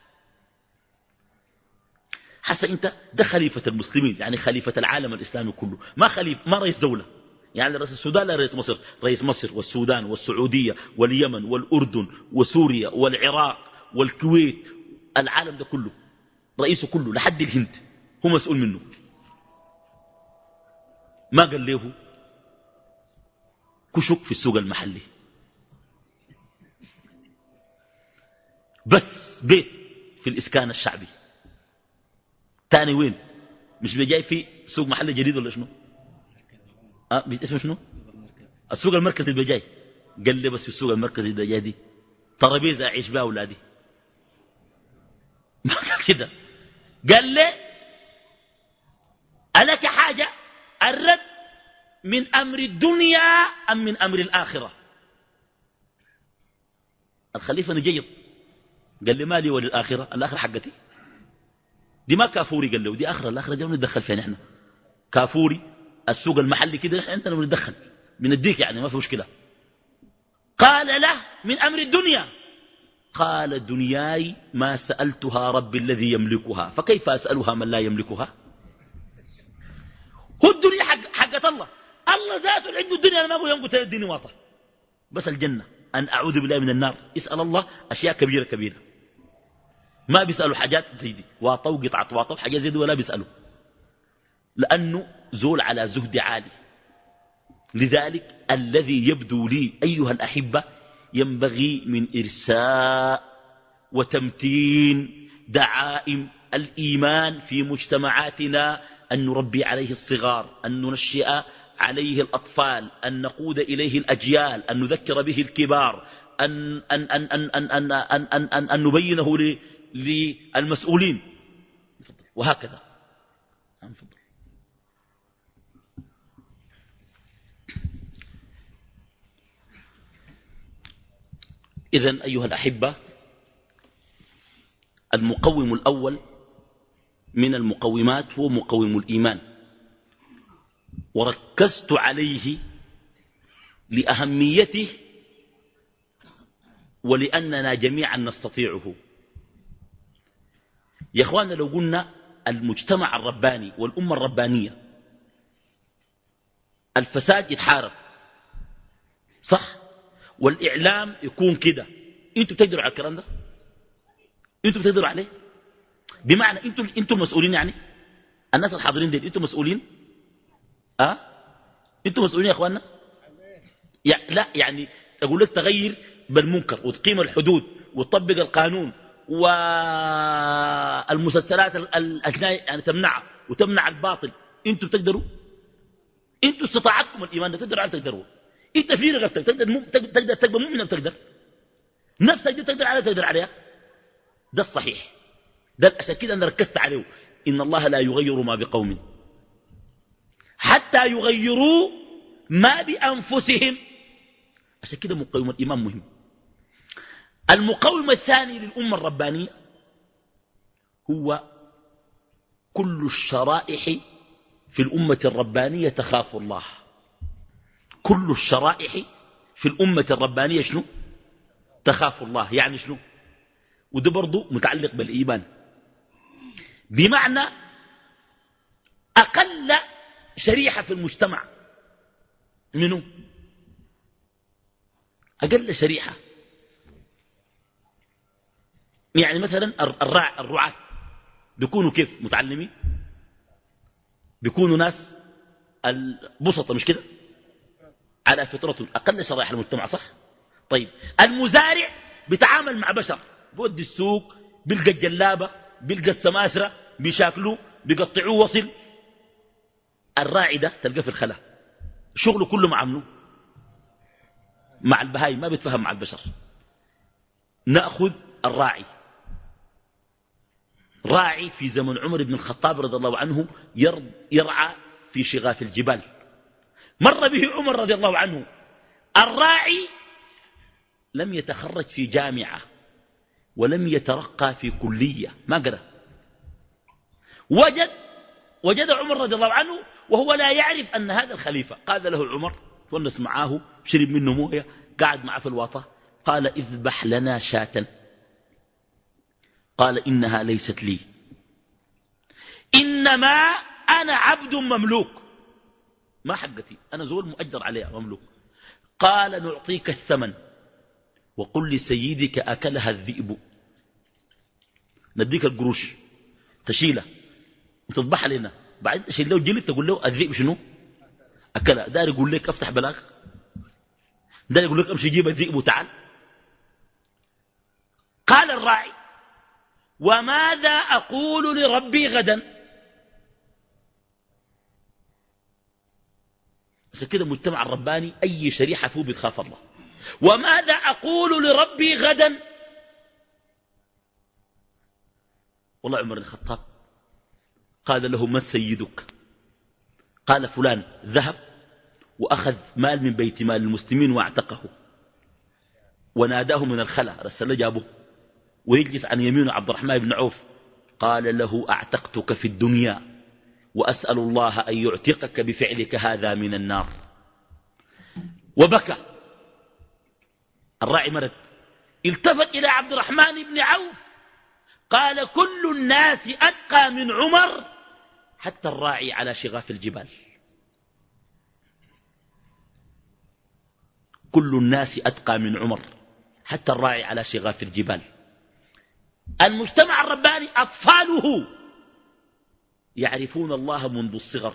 Speaker 2: حس انت ده خليفة المسلمين، يعني خليفة العالم الإسلامي كله، ما خليفة ما رئيس دولة. يعني رئيس السودان لا رئيس مصر، رئيس مصر والسودان والسعودية واليمن والأردن وسوريا والعراق والكويت، العالم ده كله رئيسه كله لحد الهند هو مسؤول منه. ما قال له كشك في السوق المحلي، بس بيت في الإسكان الشعبي. تاني وين؟ مش بيجاي في سوق محلي جديد ولا شنو؟ أه اسمه شنو؟ السوق المركزي اللي بيجاي. قال لي بس في السوق المركزي اللي بيجاي دي ترابيزة أعيش بها أولادي. ما قال كده، قال لي ألك حاجة؟ الرد من أمر الدنيا أم من أمر الآخرة؟ الخليفة نجيط قال لي مالي وللآخرة، الآخرة حقتي دي ما كافوري. قال له دي آخرة، الآخرة دي بندخل فيها نحن. كافوري السوق المحلي كده نحن أنت بندخل بنديك، يعني ما في مشكلة. قال له من أمر الدنيا. قال دنياي ما سألتها ربي الذي يملكها فكيف أسألها من لا يملكها؟ هو الدنيا حق حقت الله، الله ذاته عنده الدنيا. أنا ما أقول ينقل الدنيا واطة، بس الجنة أن أعوذ بالله من النار. اسأل الله أشياء كبيرة كبيرة، ما بيسألوا حاجات زي دي واطة وقطعة واطة وحاجات زي دي ولا بيسألوا، لأنه زول على زهد عالي. لذلك الذي يبدو لي أيها الأحبة ينبغي من إرساء وتمتين دعائم الإيمان في مجتمعاتنا أن نربي عليه الصغار، أن ننشئ عليه الأطفال، أن نقود إليه الأجيال، أن نذكر به الكبار، أن, أن, أن, أن, أن, أن, أن, أن, أن, أن نبينه للمسؤولين، وهكذا. إذن أيها الأحبة المقوم الأول من المقومات هو مقوم الإيمان، وركزت عليه لأهميته ولأننا جميعا نستطيعه. يا أخوانا لو قلنا المجتمع الرباني والأمة الربانية الفساد يتحارب صح، والإعلام يكون كده، انتوا بتقدروا على الكلام ده؟ انتوا بتقدروا عليه؟ بمعنى انتوا انتوا المسؤولين، يعني الناس الحاضرين دي انتوا مسؤولين؟ اه انتوا مسؤولين يا اخواننا؟ يعني لا، يعني اقول لك تغير بالمنكر وتقيم الحدود وتطبق القانون والمسلسلات يعني تمنعها وتمنع الباطل، انتوا بتقدروا؟ انتوا استطاعتكم الايمان ده تقدروا على تقدروا؟ انت في رغبتك تقدر تقدر تقدر مؤمن بتقدر نفسك دي تقدر عليها تقدر عليها. ده الصحيح، ده عشان كده انا ركزت عليه. ان الله لا يغير ما بقوم حتى يغيروا ما بأنفسهم. عشان كده مقاومة الإيمان مهم. المقاوم الثاني للأمة الربانية هو كل الشرائح في الأمة الربانية تخاف الله. كل الشرائح في الأمة الربانية شنو؟ تخاف الله. يعني شنو؟ وده برضو متعلق بالإيمان، بمعنى أقل شريحة في المجتمع منه؟ أقل شريحة. يعني مثلا الرع الرعاة بيكونوا كيف؟ متعلمين، بيكونوا ناس البسطة، مش كده؟ على فطرة أقل شرائح المجتمع، صح؟ طيب المزارع بيتعامل مع بشر، بودي السوق، بيلقى الجلابة، بيلقى السماسرة، بيشاكلوه، بيقطعوه وصل. الراعي ده تلقى في الخلا شغله كله مع منه؟ مع البهاي، ما بيتفهم مع البشر. نأخذ الراعي. راعي في زمن عمر بن الخطاب رضي الله عنه يرعى في شغاف الجبال. مر به عمر رضي الله عنه. الراعي لم يتخرج في جامعة ولم يترقى في كلية، ما قرأ. وجد وجد عمر رضي الله عنه وهو لا يعرف أن هذا الخليفة. قال له عمر، تونس معاه، شرب منه موية، قاعد معه في الواطة، قال اذبح لنا شاة. قال إنها ليست لي، إنما أنا عبد مملوك، ما حقتي، أنا زول مؤجر عليها مملوك. قال نعطيك الثمن وقل لسيدك أكلها الذئب. نديك القروش تشيله وتذبحها لنا، بعد تشيل له الجلد تقول له الذئب شنو أكلها. دار يقول لك افتح بلاغ، دار يقول لك امشي جيب الذئب وتعال. قال الراعي وماذا أقول لربي غدا؟ عشان كده المجتمع الرباني أي شريحة فيه بتخاف الله. وماذا أقول لربي غدا؟ والله عمر الخطاب قال له من سيدك؟ قال فلان ذهب وأخذ مال من بيت مال المسلمين واعتقه، وناداه من الخلا، رسل جابه ويجلس عن يمينه عبد الرحمن بن عوف. قال له أعتقتك في الدنيا وأسأل الله أن يعتقك بفعلك هذا من النار. وبكى الراعي مرد، التفت إلى عبد الرحمن بن عوف قال كل الناس أتقى من عمر حتى الراعي على شغاف الجبال. كل الناس أتقى من عمر حتى الراعي على شغاف الجبال. المجتمع الرباني أطفاله يعرفون الله منذ الصغر.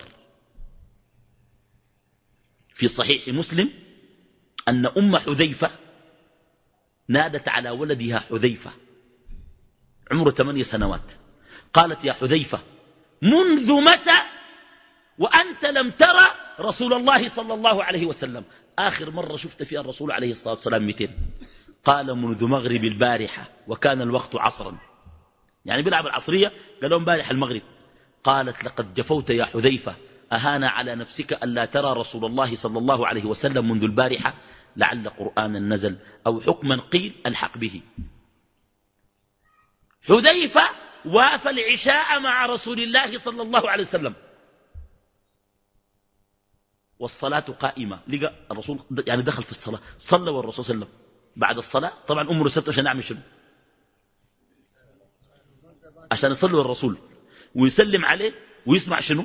Speaker 2: في صحيح مسلم أن أم حذيفة نادت على ولدها حذيفة عمره ثمانية سنوات، قالت يا حذيفة منذ متى وأنت لم ترى رسول الله صلى الله عليه وسلم؟ آخر مرة شفت فيها الرسول عليه الصلاة والسلام مئتين. قال منذ مغرب البارحة وكان الوقت عصرا، يعني بيلعب العصرية، قال لهم بارح المغرب. قالت لقد جفوت يا حذيفة، أهان على نفسك ألا ترى رسول الله صلى الله عليه وسلم منذ البارحة، لعل قرآنا نزل أو حكما قيل الحق به. حذيفة وافى العشاء مع رسول الله صلى الله عليه وسلم والصلاة قائمة، لقى الرسول يعني دخل في الصلاة، صلى والرسول صلى الله عليه وسلم. بعد الصلاة طبعا أمه رسلته عشان نعمل شنو؟ عشان يصلي والرسول ويسلم عليه ويسمع شنو؟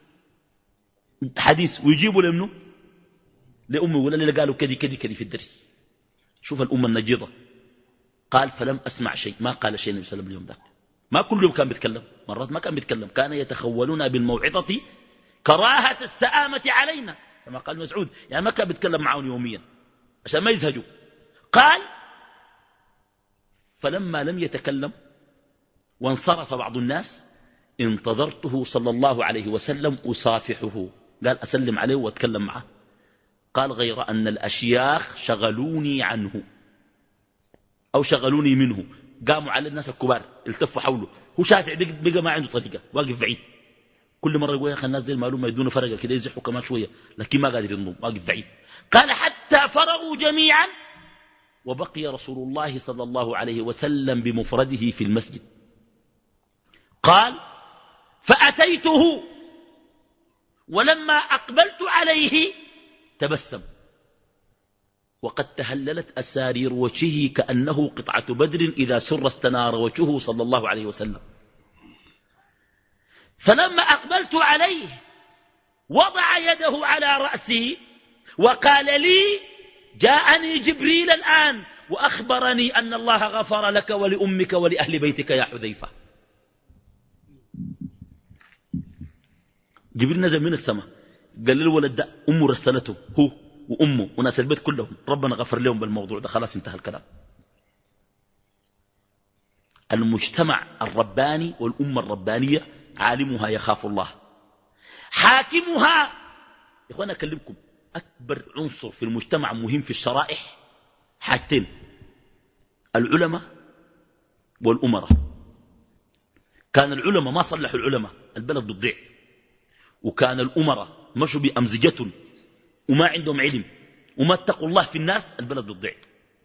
Speaker 2: حديث، ويجيبوا لمنه لأمه ولا اللي قالوا كذي كذي كذي في الدرس. شوف الأمة النجيضة. قال فلم أسمع شيء، ما قال شيء النبي صلى الله عليه وسلم اليوم ذاك، ما كل يوم كان بيتكلم، مرات ما كان بيتكلم، كان يتخولون بالموعظة كراهة السآمة علينا كما قال مسعود، يعني ما كان بيتكلم معهم يوميا عشان ما يزهجوا. قال فلما لم يتكلم وانصرف بعض الناس انتظرته صلى الله عليه وسلم أصافحه، قال أسلم عليه وأتكلم معه. قال غير أن الأشياخ شغلوني عنه أو شغلوني منه، قاموا على الناس الكبار التفوا حوله، هو شافع بقى ما عنده طريقة، واقف بعيد. كل مرة يقول يا أخي الناس دي المعلومة يدون فرقة كده يزحوا كمان شوية، لكن ما قادر ينضم، واقف بعيد. قال حتى فرغوا جميعا وبقي رسول الله صلى الله عليه وسلم بمفرده في المسجد. قال فأتيته ولما أقبلت عليه تبسم وقد تهللت أسارير وجهه كأنه قطعة بدر إذا سر استنار وجهه صلى الله عليه وسلم. فلما أقبلت عليه وضع يده على رأسي وقال لي جاءني جبريل الآن وأخبرني أن الله غفر لك ولأمك ولأهل بيتك يا حذيفة. جبريل نزل من السماء قال للولد ده أمه رسلته هو وأمه وناس البيت كلهم، ربنا غفر لهم بالموضوع ده، خلاص انتهى الكلام. المجتمع الرباني والأمة الربانية عالمها يخاف الله، حاكمها. يا اخوانا أكلمكم أكبر عنصر في المجتمع مهم في الشرائح حاجتين: العلماء والأمراء. كان العلماء ما صلحوا العلماء البلد بتضيع، وكان الأمراء مشوا بأمزجة وما عندهم علم وما اتقوا الله في الناس البلد بتضيع.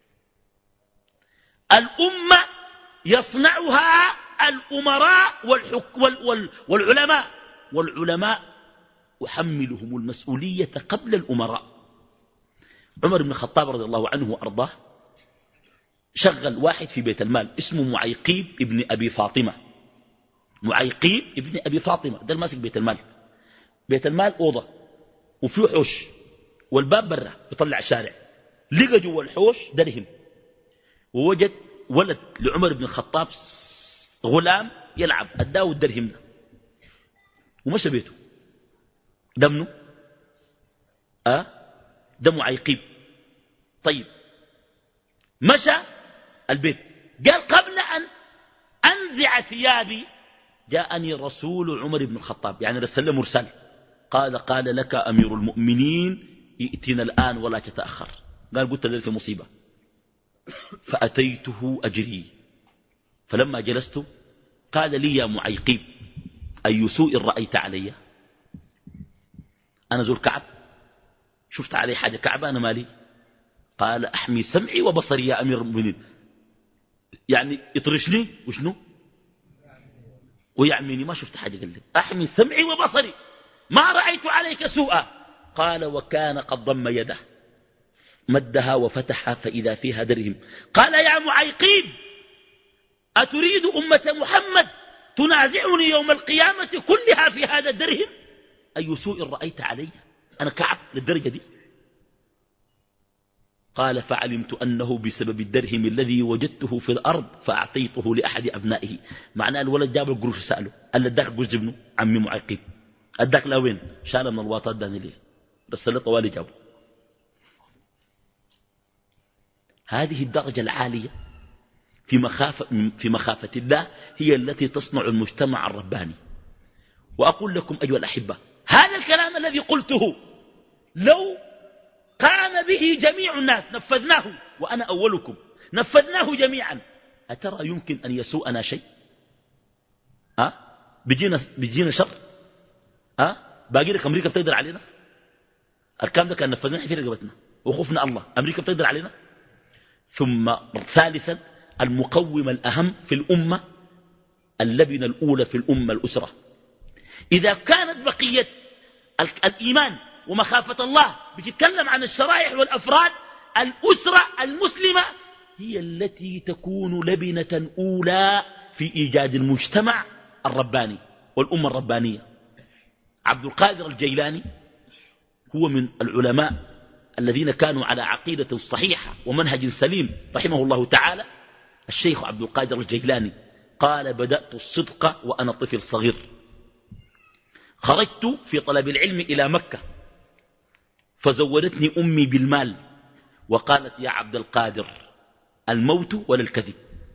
Speaker 2: الأمة يصنعها الأمراء والحك وال وال والعلماء، والعلماء أحملهم المسؤولية قبل الأمراء. عمر بن الخطاب رضي الله عنه وأرضاه شغل واحد في بيت المال اسمه معيقيب ابن أبي فاطمة. معيقيب ابن أبي فاطمة ده الماسك بيت المال. بيت المال أوضة وفيه حوش والباب برا يطلع الشارع. لقى جوا الحوش درهم، ووجد ولد لعمر بن الخطاب غلام يلعب، اداه الدرهم ده ومشى بيته. دمنه أه ده معيقيب. طيب مشى البيت، قال قبل أن أنزع ثيابي جاءني رسول عمر بن الخطاب، يعني رسل له مرسل، قال قال لك أمير المؤمنين ائتنا الآن ولا تتأخر. قال قلت له في مصيبة. فأتيته أجري، فلما جلست قال لي يا معيقيب أي سوء رأيت علي؟ أنا ذو الكعب، شفت علي حاجة كعبة أنا مالي؟ قال أحمي سمعي وبصري يا أمير المؤمنين، يعني يطرشني وشنو ويعميني، ما شفت حاجة. قال لي أحمي سمعي وبصري ما رأيت عليك سوءا. قال وكان قد ضم يده مدها وفتحها فإذا فيها درهم. قال يا معيقيب أتريد أمة محمد تنازعني يوم القيامة كلها في هذا الدرهم؟ أي سوء رأيت علي؟ أنا كعب للدرجة دي؟ قال فعلمت أنه بسبب الدرهم الذي وجدته في الأرض فأعطيته لأحد أبنائه. معناه الولد جاب القروش سأله، قال له اداك قروش ابنه عمي معيقيب، اداك لا وين؟ شال من الواطات داني ليه، بس اللي طوالي جابه. هذه الدرجة العالية في مخافة, في مخافة الله هي التي تصنع المجتمع الرباني. وأقول لكم أيها الأحبة، هذا الكلام الذي قلته لو قام به جميع الناس نفذناه، وأنا أولكم نفذناه جميعا، أترى يمكن أن يسوءنا شيء؟ أه؟ بيجينا, بيجينا شر؟ أه؟ باقي لك أمريكا بتقدر علينا؟ الكلام ده كان نفذناه في رقبتنا وخوفنا الله، أمريكا بتقدر علينا؟ ثم ثالثا المقوم الأهم في الأمة، اللبنة الأولى في الأمة الأسرة. إذا كانت بقية الإيمان ومخافة الله بتتكلم عن الشرائح والأفراد، الأسرة المسلمة هي التي تكون لبنة أولى في إيجاد المجتمع الرباني والأمة الربانية. عبد القادر الجيلاني هو من العلماء الذين كانوا على عقيدة صحيحة ومنهج سليم رحمه الله تعالى. الشيخ عبد القادر الجيلاني قال بدأت الصدق وأنا طفل صغير، خرجت في طلب العلم إلى مكة فزودتني أمي بالمال وقالت يا عبد القادر الموت ولا الكذب،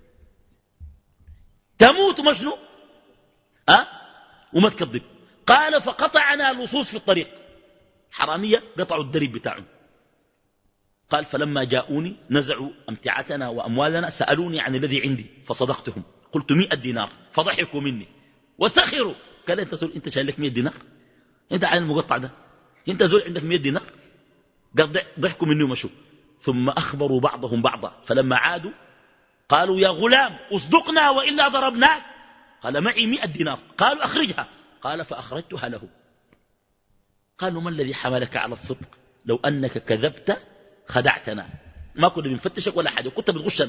Speaker 2: تموت مشنو أه؟ وما تكذب. قال فقطعنا لصوص في الطريق، حرامية قطعوا الدرب بتاعهم. قال فلما جاءوني نزعوا أمتعتنا وأموالنا، سألوني عن الذي عندي فصدقتهم، قلت مئة دينار فضحكوا مني. وسخروا. قال انت زول انت شايل لك مئة دينار، انت على المقطع ده انت زول عندك مئة دينار؟ قال ضحكوا مني ومشوا. ثم أخبروا بعضهم بعضا، فلما عادوا قالوا يا غلام اصدقنا وإلا ضربناك. قال معي مئة دينار. قالوا أخرجها. قال فأخرجتها له. قالوا ما الذي حملك على الصدق؟ لو أنك كذبت خدعتنا، ما كنا بنفتشك ولا حاجة، كنت بتغشنا.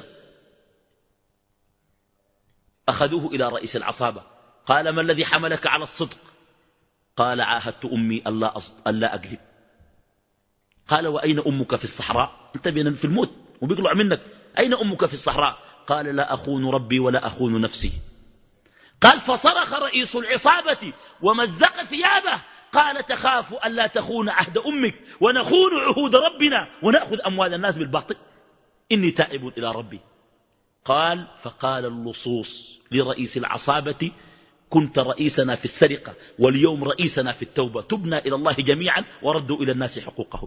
Speaker 2: أخذوه إلى رئيس العصابة. قال ما الذي حملك على الصدق؟ قال عاهدت أمي ألا أكذب. قال وأين أمك في الصحراء؟ أنت بين في الموت وبيقلع منك، أين أمك في الصحراء؟ قال لا أخون ربي ولا أخون نفسي. قال فصرخ رئيس العصابة ومزق ثيابه، قال تخاف ألا تخون عهد أمك ونخون عهود ربنا ونأخذ أموال الناس بالباطل؟ إني تائب إلى ربي. قال فقال اللصوص لرئيس العصابة كنت رئيسنا في السرقة واليوم رئيسنا في التوبة، تبنا إلى الله جميعا وردوا إلى الناس حقوقهم.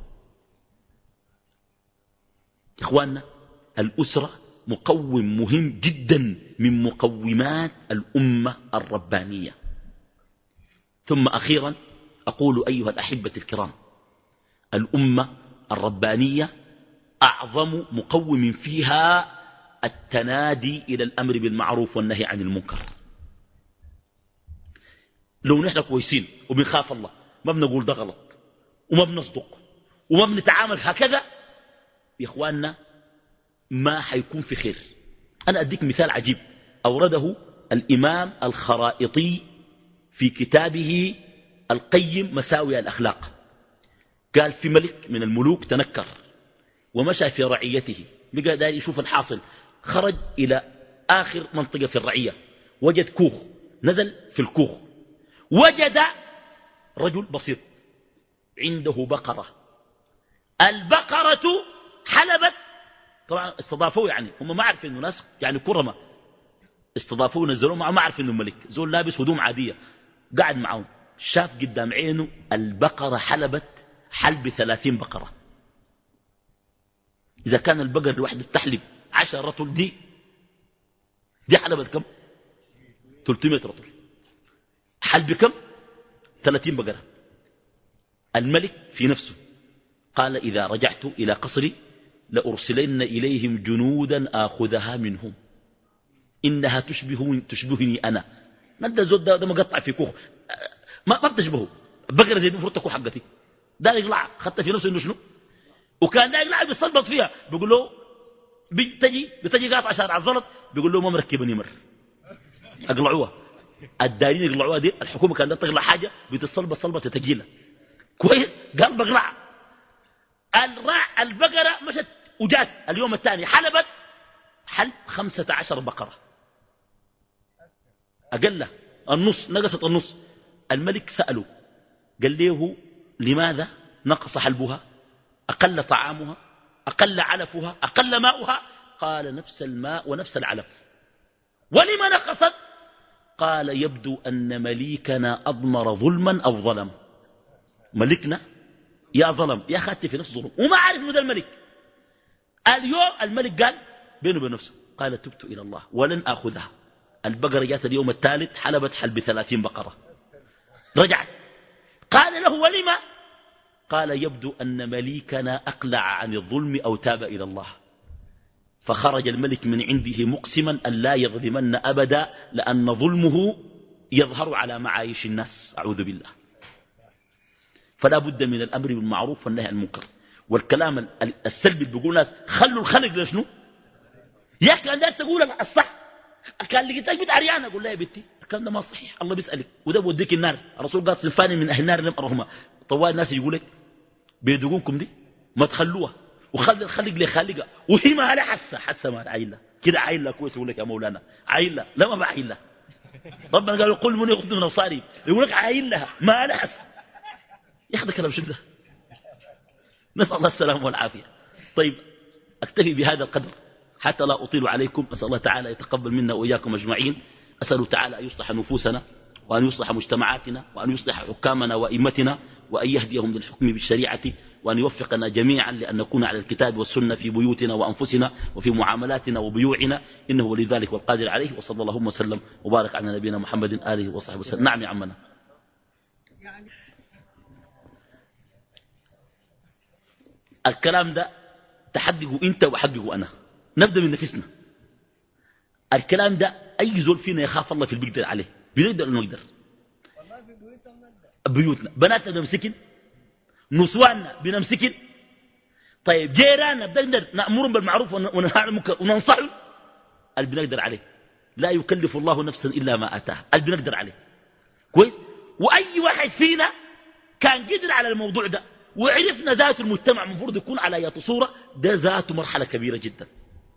Speaker 2: إخواننا، الأسرة مقوم مهم جدا من مقومات الأمة الربانية. ثم أخيرا أقول أيها الأحبة الكرام، الأمة الربانية أعظم مقوم فيها التنادي إلى الأمر بالمعروف والنهي عن المنكر. لو نحن كويسين وبنخاف الله ما بنقول ده غلط وما بنصدق وما بنتعامل هكذا، يا إخواننا ما حيكون في خير. أنا أديك مثال عجيب أورده الإمام الخرائطي في كتابه القيم مساوئ الأخلاق. قال في ملك من الملوك تنكر ومشى في رعيته، بقى داير يشوف الحاصل، خرج إلى آخر منطقة في الرعية، وجد كوخ، نزل في الكوخ وجد رجل بسيط عنده بقرة. البقرة حلبت، طبعا استضافوه، يعني هم ما عارفين انه ناس يعني كرمة، استضافوه نزلوه معه، ما عارفين انه ملك، زول لابس هدوم عادية قاعد معهم، شاف قدام عينه البقرة حلبت حلب ثلاثين بقرة. إذا كان البقر الواحد بتحلب عشر رطل، دي دي حلبت كم؟ ثلاثمائة رطل. حلب كم؟ ثلاثين بقرة. الملك في نفسه قال إذا رجعت إلى قصري لأرسلن إليهم جنودا آخذها منهم، إنها تشبه تشبهني أنا. ندى زود ده, ده مقطع في كوخ، ما, ما بتشبهه. بقرة زي دي مفروض تكون حقتي، ده يقلع، خدت في نفسه إنه شنو، وكان ده يقلع بيستنبط فيها. بيقول له بتجي بتجي قاطع شارع الزلط، بيقول له ما مركبني مر أقلعوها. الدارين يقلعوها دي، الحكومة كانت تقلع حاجة بتصلب صلبة تقيلة كويس، قال بقلع. الراع البقرة مشت وجات اليوم الثاني حلبت حلب خمسة عشر بقرة، أقل النص، نقصت النص. الملك سأله قال له لماذا نقص حلبها؟ أقل طعامها، أقل علفها، أقل ماؤها؟ قال نفس الماء ونفس العلف. ولما نقصت؟ قال يبدو أن مليكنا أضمر ظلما أو ظلم. ملكنا يا ظلم يا خاتي في نفس ظلم وما عارف مدى الملك. اليوم الملك قال بينه وبين نفسه، قال تبت إلى الله ولن آخذها. البقرة جاءت اليوم الثالث حلبت حلب ثلاثين بقرة، رجعت. قال له ولما؟ قال يبدو أن مليكنا أقلع عن الظلم أو تاب إلى الله. فخرج الملك من عنده مقسما أن لا يظلمن أبدا، لأن ظلمه يظهر على معايش الناس، أعوذ بالله. فلا بد من الأمر بالمعروف والنهي عن المنكر. والكلام السلبي اللي بيقول الناس خلوا الخلق لشنو؟ يا أخي كان داير تقول الصح، كان لقيتك بنت عريانة أقول لها يا بنتي الكلام ده ما صحيح، الله بيسألك وده بوديك النار. الرسول قال صنفان من أهل النار لم أرهما. طوال الناس يقول لك بيدقونكم دي ما تخلوها وخلي الخلق لخالقها، وهي ما لها حسة حسة ما عايلة كده، عايلة كويس يقول لك يا مولانا عايلة، لا ما بعايلة. ربنا قال قل من يغض من أبصارهم، يقول لك عايلها ما لها حسة. ياخذ كلام شو ده؟ نسأل الله السلامة والعافية. طيب أكتفي بهذا القدر حتى لا أطيل عليكم. أسأل الله تعالى يتقبل منا وإياكم أجمعين. أسأل تعالى أن يصلح نفوسنا وأن يصلح مجتمعاتنا وأن يصلح حكامنا وإمتنا وأن يهديهم للحكم بالشريعة وأن يوفقنا جميعا لأن نكون على الكتاب والسنة في بيوتنا وأنفسنا وفي معاملاتنا وبيوعنا، إنه ولي ذلك والقادر عليه. وصلى اللهم وسلم وبارك على نبينا محمد آله وصحبه وسلم. نعم يا عمنا. الكلام ده تحققه أنت وحققه أنا. نبدأ من نفسنا. الكلام ده أي زول فينا يخاف الله في اللي بيقدر عليه، بنقدر أو نقدر. بيوتنا بناتنا بنمسكن، نسواننا بنمسكن، طيب جيراننا بنقدر نأمرهم بالمعروف وننهى عن المنكر وننصحهم، اللي بنقدر عليه. لا يكلف الله نفسا إلا ما آتاها، اللي بنقدر عليه كويس. وأي واحد فينا كان قدر على الموضوع ده وعرفنا ذات المجتمع المفروض يكون على يات صورة، ده ذات مرحلة كبيرة جدا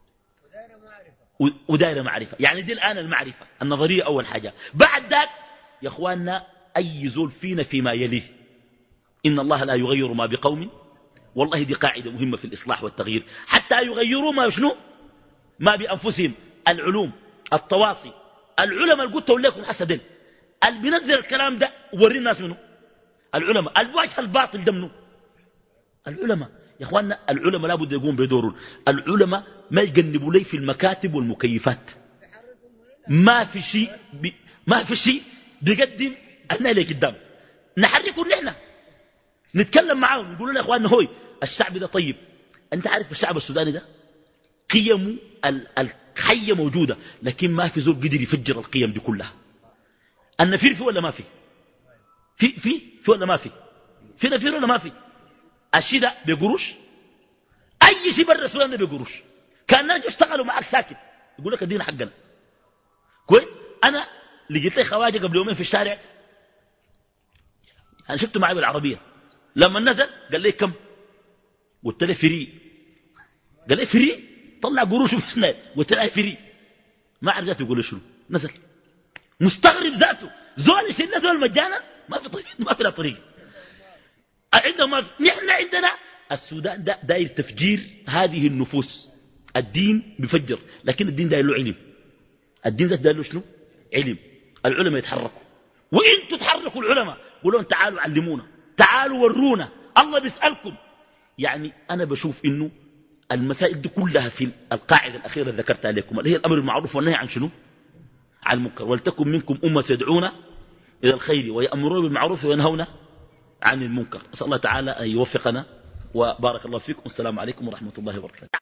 Speaker 2: ودائرة معرفة. يعني دي الآن المعرفة النظرية أول حاجة. بعد ذلك يا أخواننا أي زول فينا فيما يليه، إن الله لا يغير ما بقوم، والله دي قاعدة مهمة في الإصلاح والتغيير، حتى يغيروا ما شنو ما بأنفسهم. العلوم التواصي العلماء اللي قلت لكم حسدين اللي بينزل الكلام ده وري الناس منه العلماء. الوجه الباطل ده منه العلماء. يا اخواننا العلماء لابد يقوم بدورهم. العلماء ما يجنبوا لي في المكاتب والمكيفات، ما في شيء بي ما في شيء بيقدم احنا اللي قدام نحركه نحن نتكلم معاهم نقول له يا اخواننا هوي الشعب ده طيب. انت عارف الشعب السوداني ده قيمه الحيه موجوده، لكن ما في زول قدر يفجر القيم دي كلها. النفير في ولا ما في؟ في في في ولا ما في؟ في نفير ولا ما في؟ الشيء ده بقروش، اي شيء برا السودان ده بقروش. كان الناس يشتغلوا معك ساكت يقول لك ادينا حقنا كويس. انا لقيت لي خواجه قبل يومين في الشارع، انا شفته معي بالعربيه، لما نزل قال لي كم؟ قلت له فري. قال لي فري؟ طلع قروش وفي قلت له فري. ما عرف ذاته يقول له شنو. نزل مستغرب ذاته، زول يشيل زول مجانا، ما في طريق، ما في لا طريق عندما نحن عندنا السودان دا داير تفجير هذه النفوس. الدين بيفجر، لكن الدين داير له علم. الدين ذات داير له شنو؟ علم. العلماء يتحركوا، وانتوا تحركوا العلماء، قولوا تعالوا علمونا، تعالوا ورونا، الله بيسألكم. يعني انا بشوف انه المسائل دي كلها في القاعده الاخيره اللي ذكرتها لكم، اللي هي الامر بالمعروف والنهي عن شنو؟ عن المنكر. ولتكن منكم امه يدعون الى الخير ويأمرون بالمعروف وينهون عن المنكر. أسأل الله تعالى أن يوفقنا وبارك الله فيكم. والسلام عليكم ورحمة الله وبركاته.